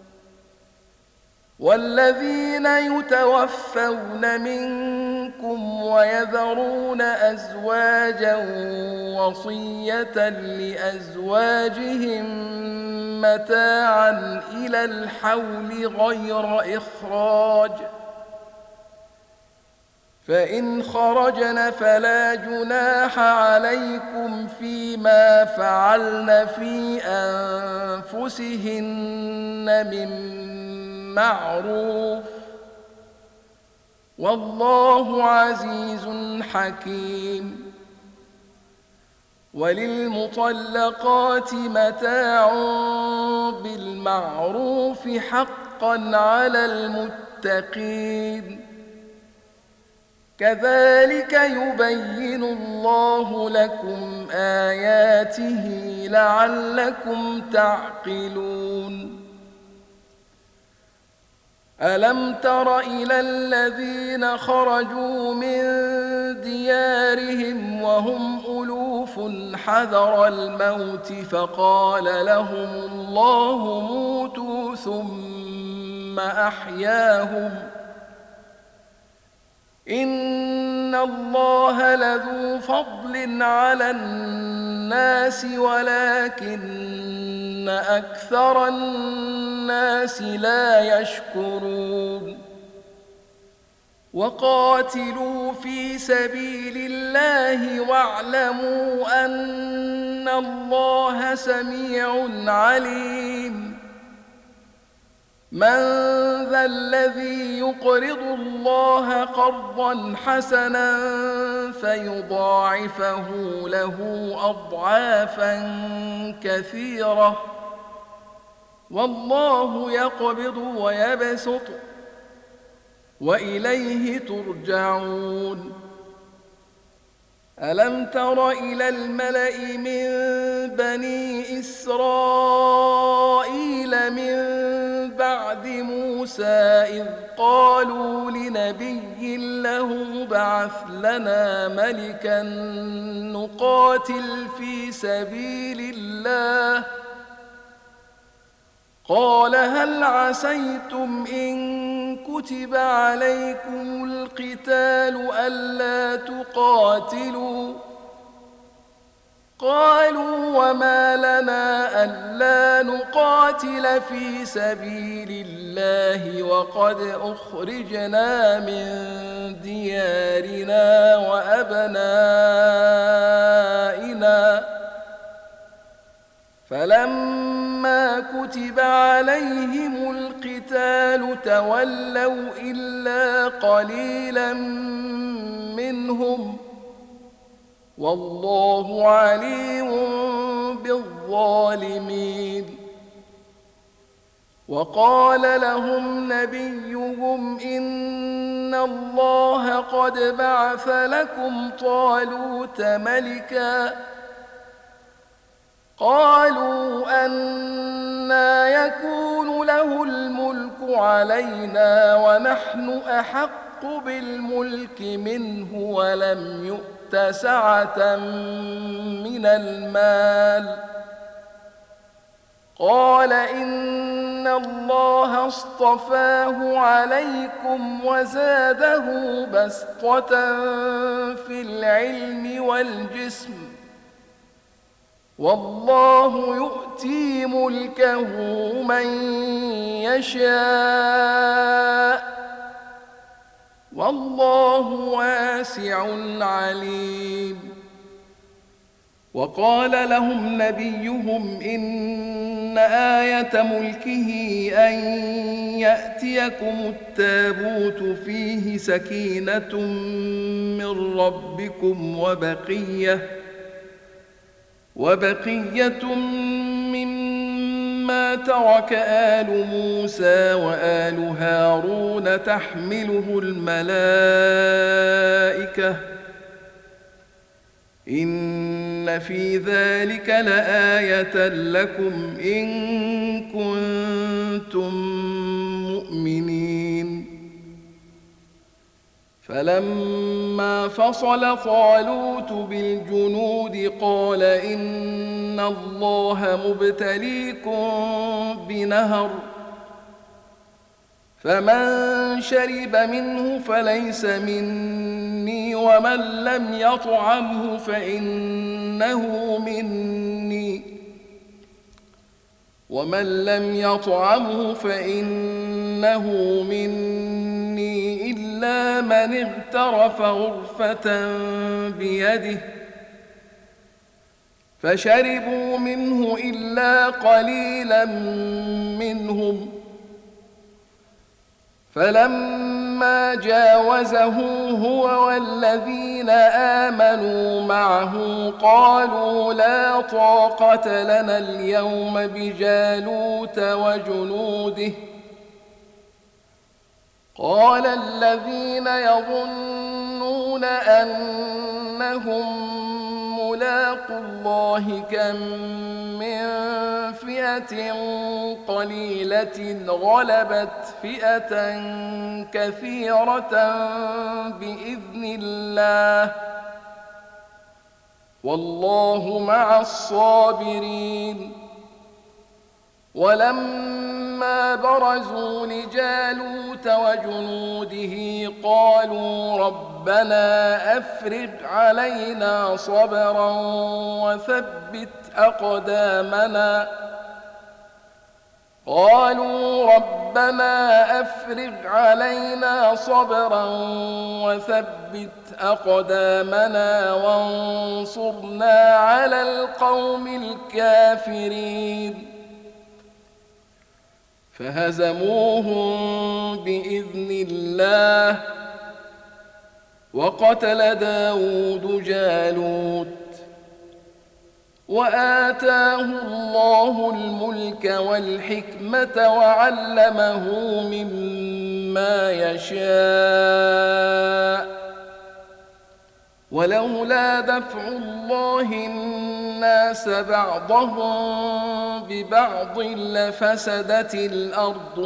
والذين يتوفون منكم ويذرون أزواجا وصية لأزواجهم متاعا إلى الحول غير إخراج فإن خرجن فلا جناح عليكم فيما فعلن في أنفسهن من معروف والله عزيز حكيم وللمطلقات متاع بالمعروف حقا على المتقين كذلك يبين الله لكم آياته لعلكم تعقلون ألم تر إلى الذين خرجوا من ديارهم وهم ألوف حذر الموت فقال لهم الله موتوا ثم ثم أحياهم إن الله لذو فضل على الناس ولكن أكثر الناس لا يشكرون وقاتلوا في سبيل الله واعلموا أن الله سميع عليم من ذا الذي يقرض الله قرضا حسنا فيضاعفه له أضعافا كثيرة والله يقبض ويبسط وإليه ترجعون ألم تر إلى الملأ من بني إسرائيل من بعد موسى إذ قالوا لنبي له بعث لنا ملكا نقاتل في سبيل الله قال هل عسيتم إن كتب عليكم القتال ألا تقاتلوا قالوا وما لنا ألا نقاتل في سبيل الله وقد أخرجنا من ديارنا وأبنائنا فلما كتب عليهم القتال تولوا إلا قليلا منهم والله عليم بالظالمين وقال لهم نبيهم إن الله قد بعث لكم طالوت ملكا قالوا أنى يكون له الملك علينا ونحن أحق بالملك منه ولم يؤت سعة من المال قال إن الله اصطفاه عليكم وزاده بسطة في العلم والجسم والله يؤتي ملكه من يشاء والله واسع عليم وقال لهم نبيهم إن آية ملكه أن يأتيكم التابوت فيه سكينة من ربكم وبقية وبقية مما ترك آل موسى وآل هارون تحمله الملائكة إن في ذلك لآية لكم إن كنتم مؤمنين فلما فصل طالوت بالجنود قال إن الله مبتليكم بنهر فمن شرب منه فليس مني ومن لم يطعمه فإنه مني ومن لم يطعمه فإنه مني إلا من اغترف غرفة بيده فشربوا منه إلا قليلا منهم فلما جاوزه هو والذين آمنوا معه قالوا لا طاقة لنا اليوم بجالوت وجنوده قال الذين يظنون أنهم ملاقوا الله كم من فئة قليلة غلبت فئة كثيرة بإذن الله والله مع الصابرين ولما فلما برزوا لجالوت وجنوده قالوا ربنا أفرغ علينا صبرا وثبت أقدامنا قالوا ربنا أفرغ علينا صبرا وثبت أقدامنا وانصرنا على القوم الكافرين فهزموهم بإذن الله وقتل داود جالوت وآتاه الله الملك والحكمة وعلمه مما يشاء ولولا دفع الله الناس بعضهم ببعض لفسدت الأرض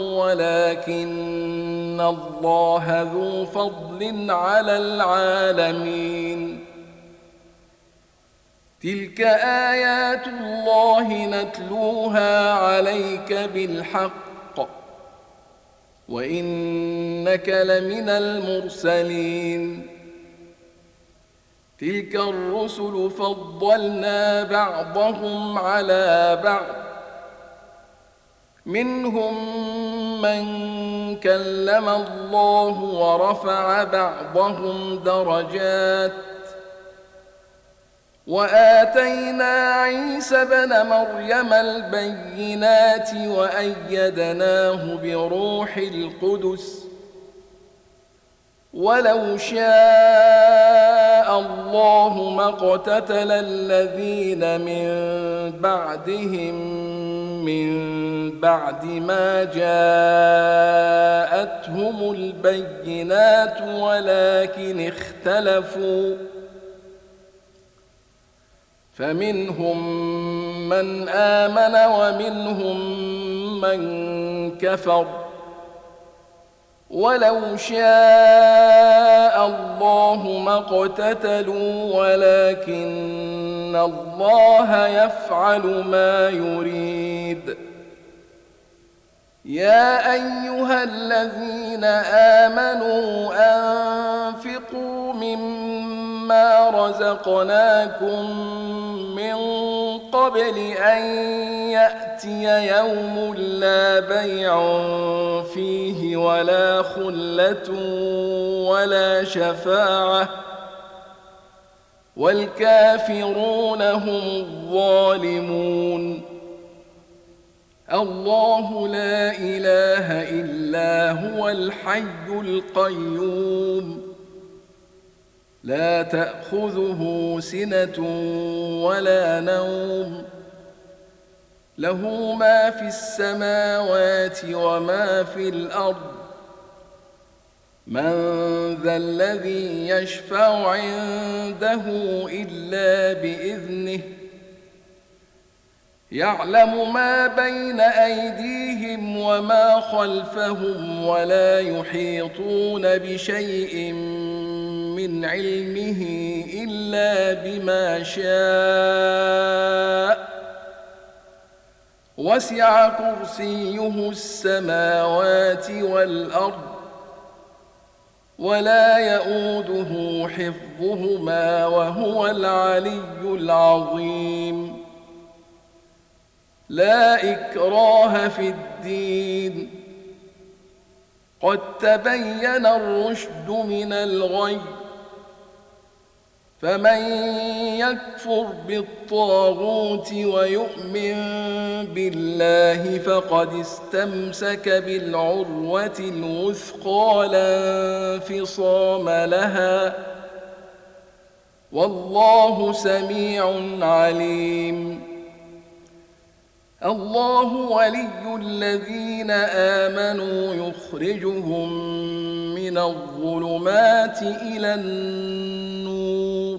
ولكن الله ذو فضل على العالمين تلك آيات الله نتلوها عليك بالحق وإنك لمن المرسلين تلك الرسل فضلنا بعضهم على بعض منهم من كلم الله ورفع بعضهم درجات وآتينا عيسى ابن مريم البينات وأيدناه بروح القدس ولو شاء الله ما اقتتل الذين من بعدهم من بعد ما جاءتهم البينات ولكن اختلفوا فمنهم من آمن ومنهم من كفر ولو شاء الله ما اقتتلوا ولكن الله يفعل ما يريد يا أيها الذين آمنوا أنفقوا مما رزقناكم من قبل أن يأتي يوم لا بيع فيه ولا خلة ولا شفاعة والكافرون هم الظالمون الله لا إله إلا هو الحي القيوم لا تأخذه سنة ولا نوم له ما في السماوات وما في الأرض من ذا الذي يشفع عنده إلا بإذنه يعلم ما بين أيديهم وما خلفهم ولا يحيطون بشيء من علمه إلا بما شاء وسع كرسيه السماوات والأرض ولا يؤوده حفظهما وهو العلي العظيم لا إكراه في الدين قد تبين الرشد من الغي فمن يكفر بالطاغوت ويؤمن بالله فقد استمسك بالعروة الوثقى لا انفصام لها والله سميع عليم الله ولي الذين آمنوا يخرجهم من الظلمات إلى النور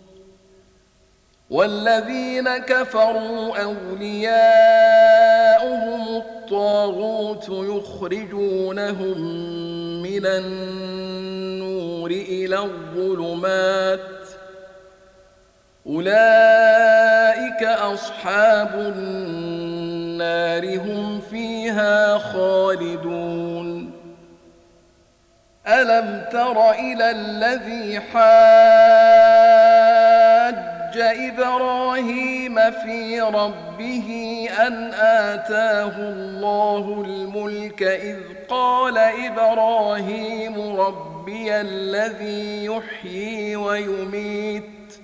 والذين كفروا أولياؤهم الطاغوت يخرجونهم من النور إلى الظلمات أولئك أصحاب النار النار هم فيها خالدون. ألم تر إلى الذي حاج إبراهيم في ربه أن آتاه الله الملك إذ قال إبراهيم ربي الذي يحيي ويميت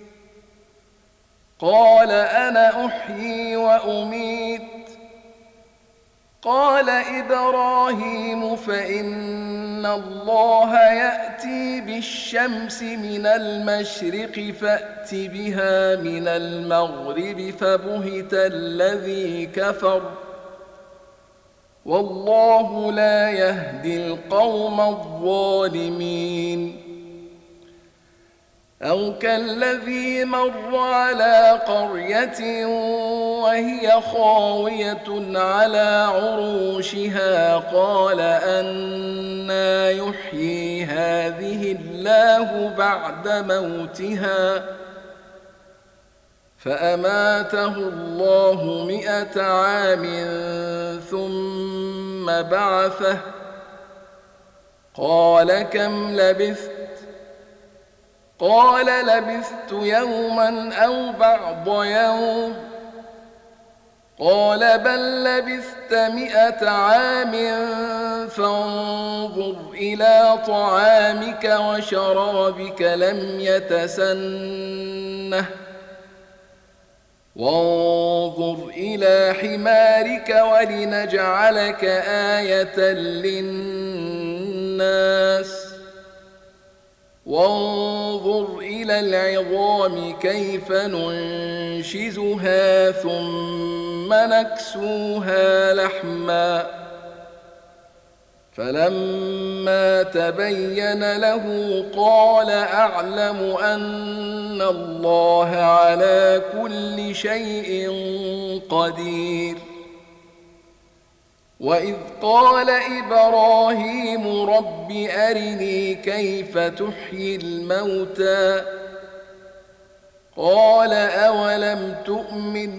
قال أنا أحيي وأميت قال إبراهيم فإن الله يأتي بالشمس من المشرق فأت بها من المغرب فبهت الذي كفر والله لا يهدي القوم الظالمين. أو كالذي مر على قرية وهي خاوية على عروشها قال أنى يحيي هذه الله بعد موتها فأماته الله مئة عام ثم بعثه قال كم لبثت قال لبثت يوما أو بعض يوم قال بل لبثت مئة عام فانظر إلى طعامك وشرابك لم يتسنه وانظر إلى حمارك ولنجعلك آية للناس وانظر إلى العظام كيف ننشزها ثم نكسوها لحما فلما تبين له قال أعلم أن الله على كل شيء قدير. وإذ قال إبراهيم رب أرني كيف تحيي الموتى قال أولم تؤمن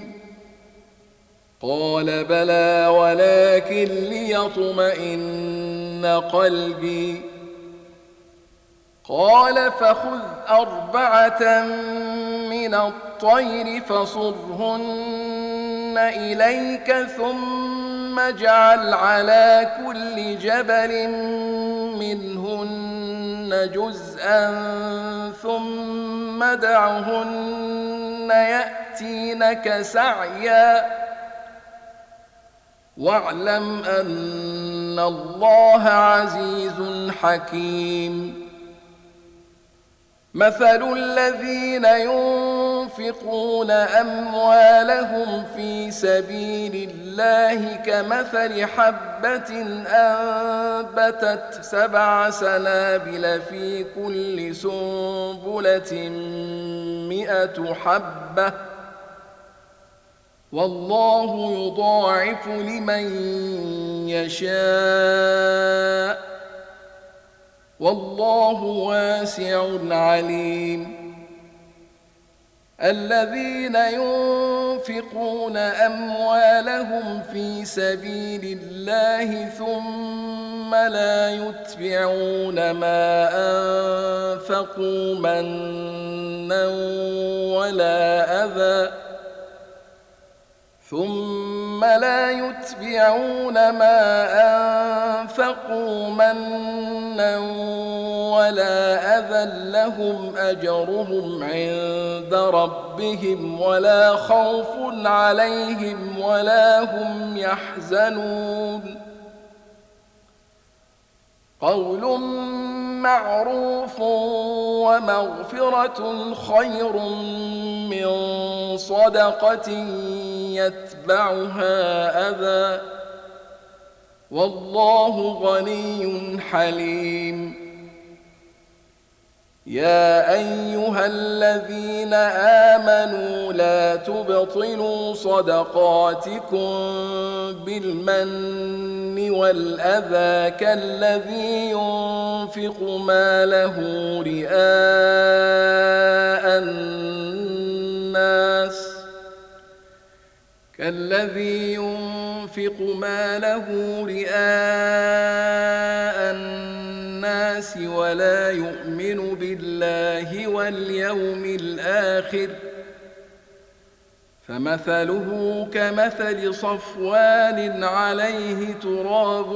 قال بلى ولكن ليطمئن قلبي قال فخذ أربعة من الطير فصرهن إليك ثم اجعل على كل جبل منهن جزءا ثم ادعهن يأتينك سعيا واعلم أن الله عزيز حكيم. مثل الذين ينفقون أموالهم في سبيل الله كمثل حبة أنبتت سبع سنابل في كل سنبلة مئة حبة والله يضاعف لمن يشاء والله واسع عليم. الذين ينفقون أموالهم في سبيل الله ثم لا يتبعون ما أنفقوا منا ولا أذى ثم لا يتبعون ما أنفقوا منا ولا أذى لهم أجرهم عند ربهم ولا خوف عليهم ولا هم يحزنون. قول معروف ومغفرة خير من صدقة يتبعها أذى والله غني حليم. يا أيها الذين آمنوا لا تبطلوا صدقاتكم بالمن والأذى كالذي ينفق ماله رئاء الناس كالذي ينفق ماله رئاء الناس ولا يؤمن بالله واليوم الآخر فمثله كمثل صفوان عليه تراب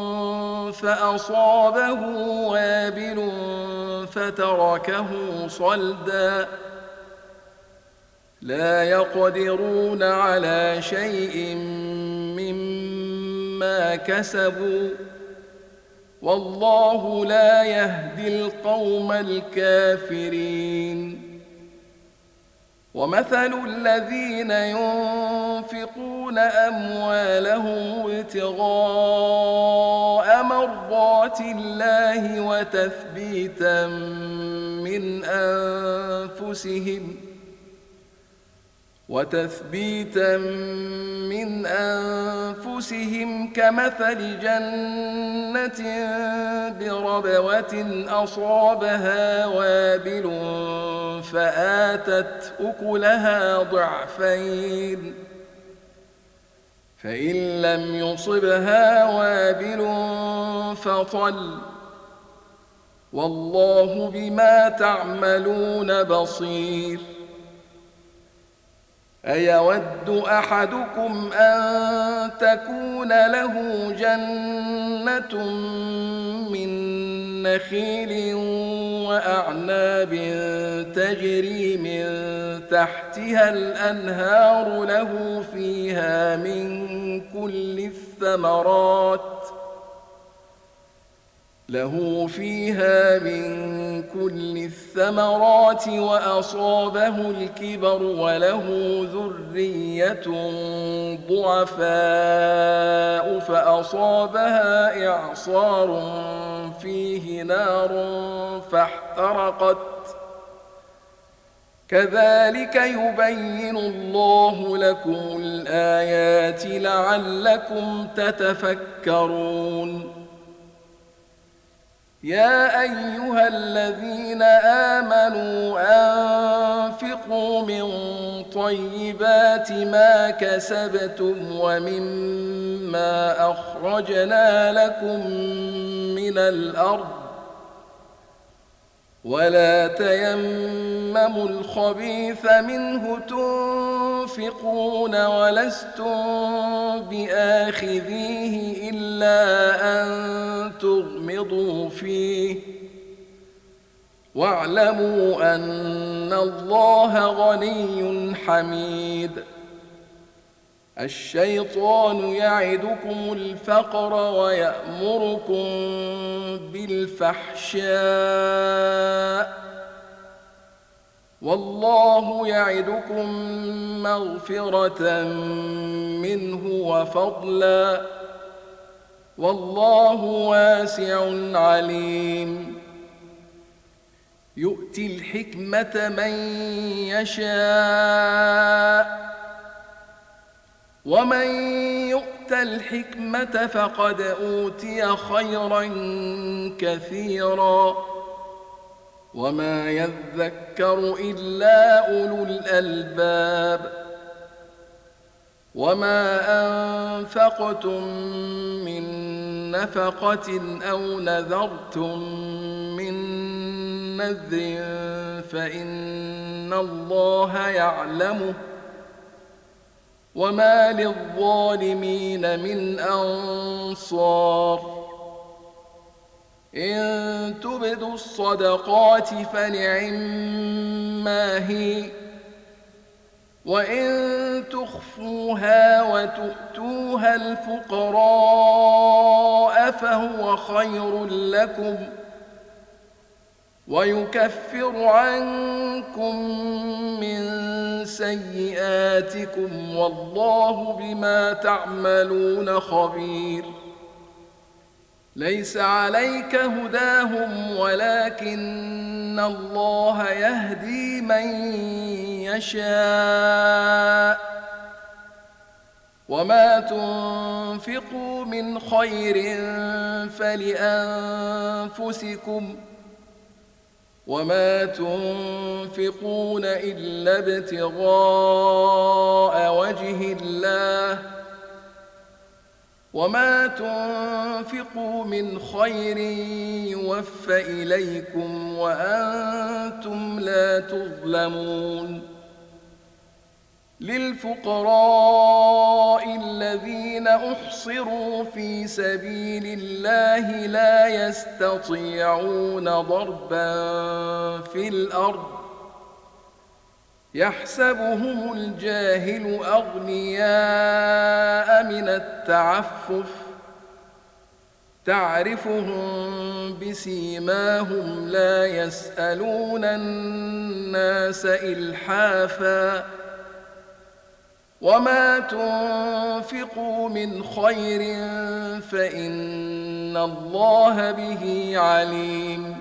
فأصابه وابل فتركه صلدا لا يقدرون على شيء مما كسبوا والله لا يهدي القوم الكافرين ومثل الذين ينفقون أموالهم ابتغاء مرضات الله وتثبيتا من أنفسهم وتثبيتا من أنفسهم كمثل جنة بربوة أصابها وابل فآتت أكلها ضعفين فإن لم يصبها وابل فطل والله بما تعملون بصير أيود أحدكم أن تكون له جنة من نخيل وأعناب تجري من تحتها الأنهار له فيها من كل الثمرات له فيها من كل الثمرات وأصابه الكبر وله ذرية ضعفاء فأصابها إعصار فيه نار فاحترقت كذلك يبين الله لكم الآيات لعلكم تتفكرون يا أيها الذين آمنوا أنفقوا من طيبات ما كسبتم ومما أخرجنا لكم من الأرض ولا تيمموا الخبيث منه تنفقون ولستم بآخذيه إلا أن تغمضوا فيه واعلموا أن الله غني حميد الشيطان يعدكم الفقر ويأمركم بالفحشاء والله يعدكم مغفرة منه وفضلا والله واسع عليم يؤتي الحكمة من يشاء ومن يؤت الحكمة فقد أوتي خيرا كثيرا وما يذكر إلا أولو الألباب وما أنفقتم من نفقة أو نذرتم من نذر فإن الله يعلمه وما للظالمين من أنصار إن تبدوا الصدقات فنعما هي وإن تخفوها وتؤتوها الفقراء فهو خير لكم ويكفر عنكم من سيئاتكم والله بما تعملون خبير ليس عليك هداهم ولكن الله يهدي من يشاء وما تنفقوا من خير فلأنفسكم وما تنفقون إلا ابتغاء وجه الله وما تنفقوا من خير يوفى إليكم وأنتم لا تظلمون للفقراء الذين أحصروا في سبيل الله لا يستطيعون ضربا في الأرض يحسبهم الجاهل أغنياء من التعفف تعرفهم بسيماهم لا يسألون الناس إلحافا وما تنفقوا من خير فإن الله به عليم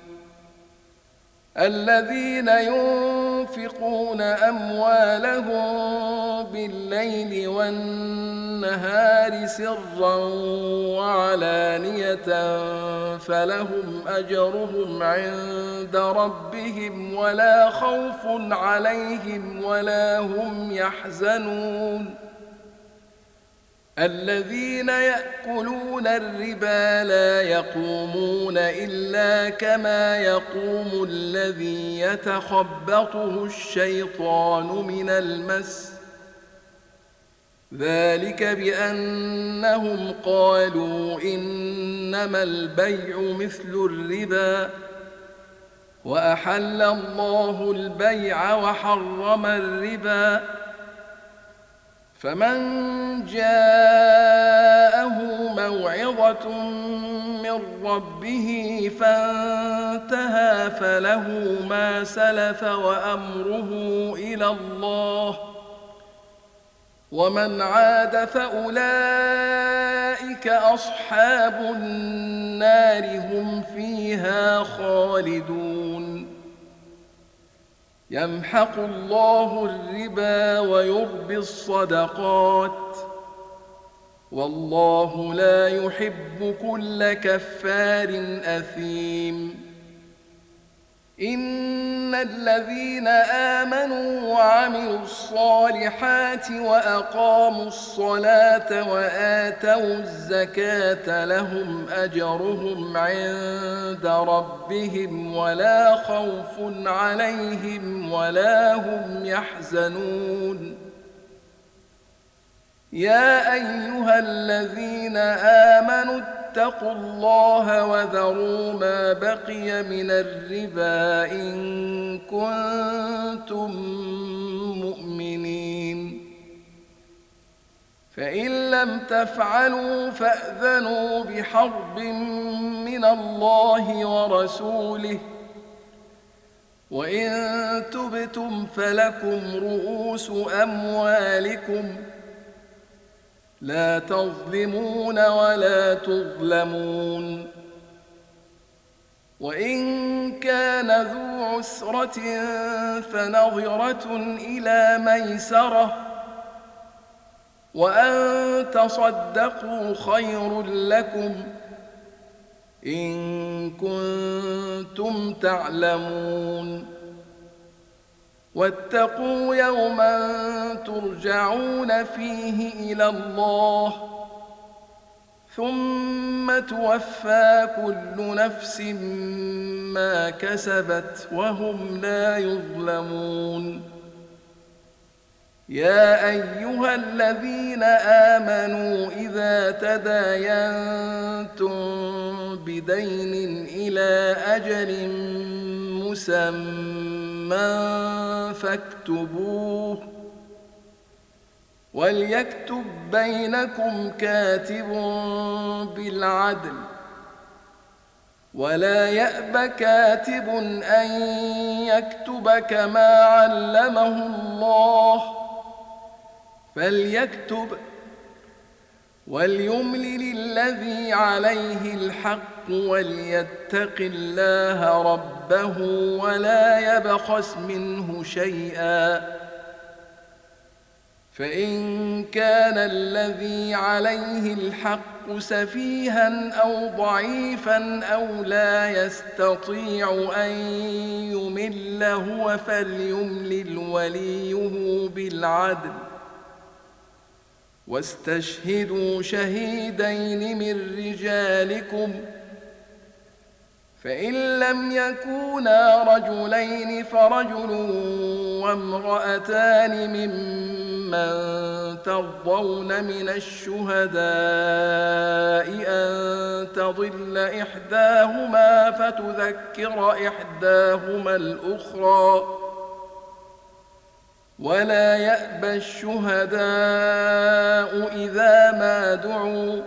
الذين ينفقون أموالهم بالليل والنهار سرا وعلانية فلهم أجرهم عند ربهم ولا خوف عليهم ولا هم يحزنون الذين يأكلون الربا لا يقومون إلا كما يقوم الذي يتخبطه الشيطان من المس ذلك بأنهم قالوا إنما البيع مثل الربا وأحل الله البيع وحرم الربا فمن جاءه موعظة من ربه فانتهى فله ما سلف وأمره إلى الله ومن عاد فأولئك أصحاب النار هم فيها خالدون يمحق الله الربا ويربي الصدقات والله لا يحب كل كفار أثيم إن الذين آمنوا وعملوا الصالحات وأقاموا الصلاة وآتوا الزكاة لهم أجرهم عند ربهم ولا خوف عليهم ولا هم يحزنون يا أيها الذين آمنوا اتقوا الله وذروا ما بقي من الربا إن كنتم مؤمنين فإن لم تفعلوا فأذنوا بحرب من الله ورسوله وإن تبتم فلكم رؤوس أموالكم لا تظلمون ولا تظلمون وإن كان ذو عسرة فنظرة إلى ميسرة وأن تصدقوا خير لكم إن كنتم تعلمون واتقوا يوما ترجعون فيه إلى الله ثم توفى كل نفس ما كسبت وهم لا يظلمون يا أيها الذين آمنوا إذا تداينتم بدين إلى أجل مسمى فاكتبوه وليكتب بينكم كاتب بالعدل ولا يأب كاتب أن يكتب كما علمه الله فليكتب وليملل الذي عليه الحق وليتق الله ربه ولا يبخس منه شيئا فإن كان الذي عليه الحق سفيها أو ضعيفا أو لا يستطيع أن يمل هو فليملل وليه بالعدل واستشهدوا شهيدين من رجالكم فإن لم يكونا رجلين فرجل وامرأتان ممن ترضون من الشهداء أن تضل إحداهما فتذكر إحداهما الأخرى ولا يأبى الشهداء إذا ما دعوا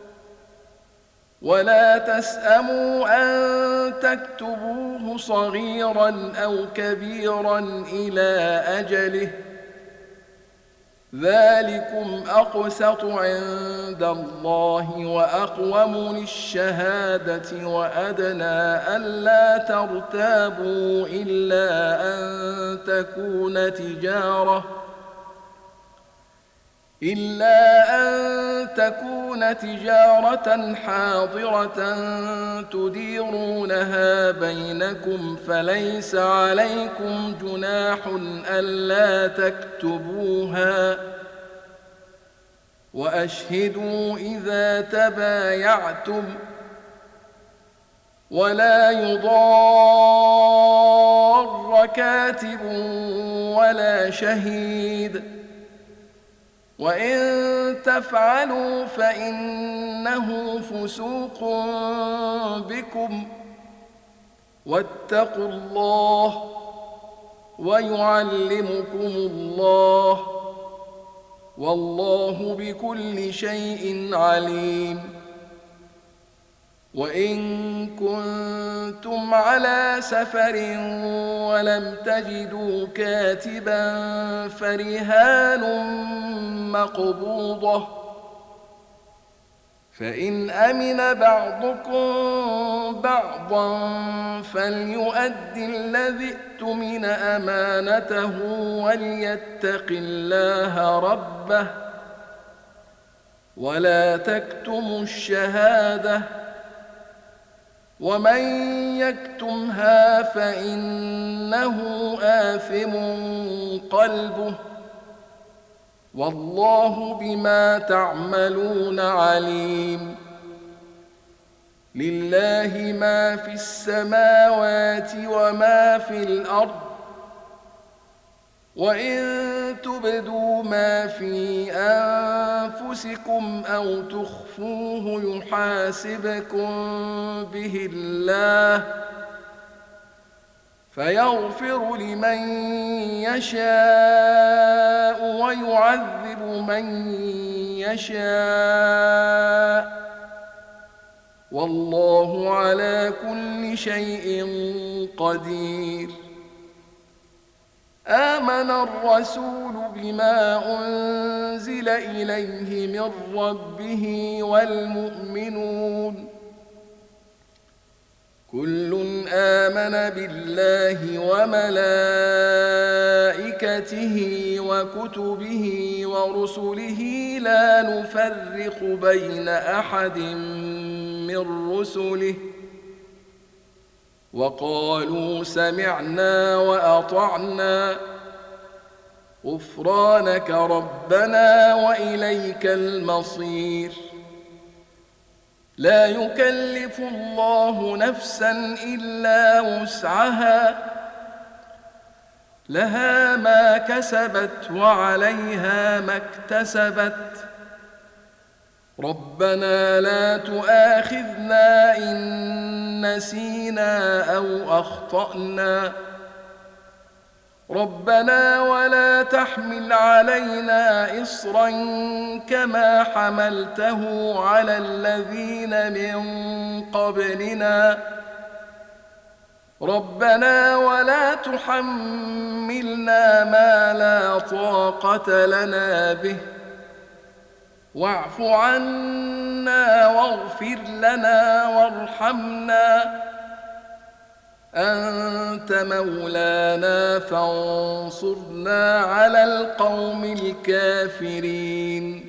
ولا تسأموا أن تكتبوه صغيرا أو كبيرا إلى أجله ذلكم أقسط عند الله وأقوم للشهادة وأدنى ألا ترتابوا إلا أن تكون تجارة إلا أن تكون تجارة حاضرة تديرونها بينكم فليس عليكم جناح ألا تكتبوها وأشهدوا إذا تبايعتم ولا يضار كاتب ولا شهيد وإن تفعلوا فإنه فسوق بكم واتقوا الله ويعلمكم الله والله بكل شيء عليم وإن كنتم على سفر ولم تجدوا كاتبا فرهان مقبوضة فإن أمن بعضكم بعضا فليؤد الذي اؤتمن أمانته وليتق الله ربه ولا تكتموا الشهادة ومن يكتمها فإنه آثم قلبه والله بما تعملون عليم لله ما في السماوات وما في الأرض وإن تبدوا ما في أنفسكم أو تخفوه يحاسبكم به الله فيغفر لمن يشاء ويعذب من يشاء والله على كل شيء قدير آمن الرسول بما أنزل إليه من ربه والمؤمنون كل آمن بالله وملائكته وكتبه ورسله لا نفرق بين أحد من رسله وقالوا سمعنا وأطعنا غفرانك ربنا وإليك المصير لا يكلف الله نفسا إلا وسعها لها ما كسبت وعليها ما اكتسبت ربنا لا تؤاخذنا إن نسينا أو أخطأنا ربنا ولا تحمل علينا إصرا كما حملته على الذين من قبلنا ربنا ولا تحملنا ما لا طاقة لنا به واعف عنا واغفر لنا وارحمنا أنت مولانا فانصرنا على القوم الكافرين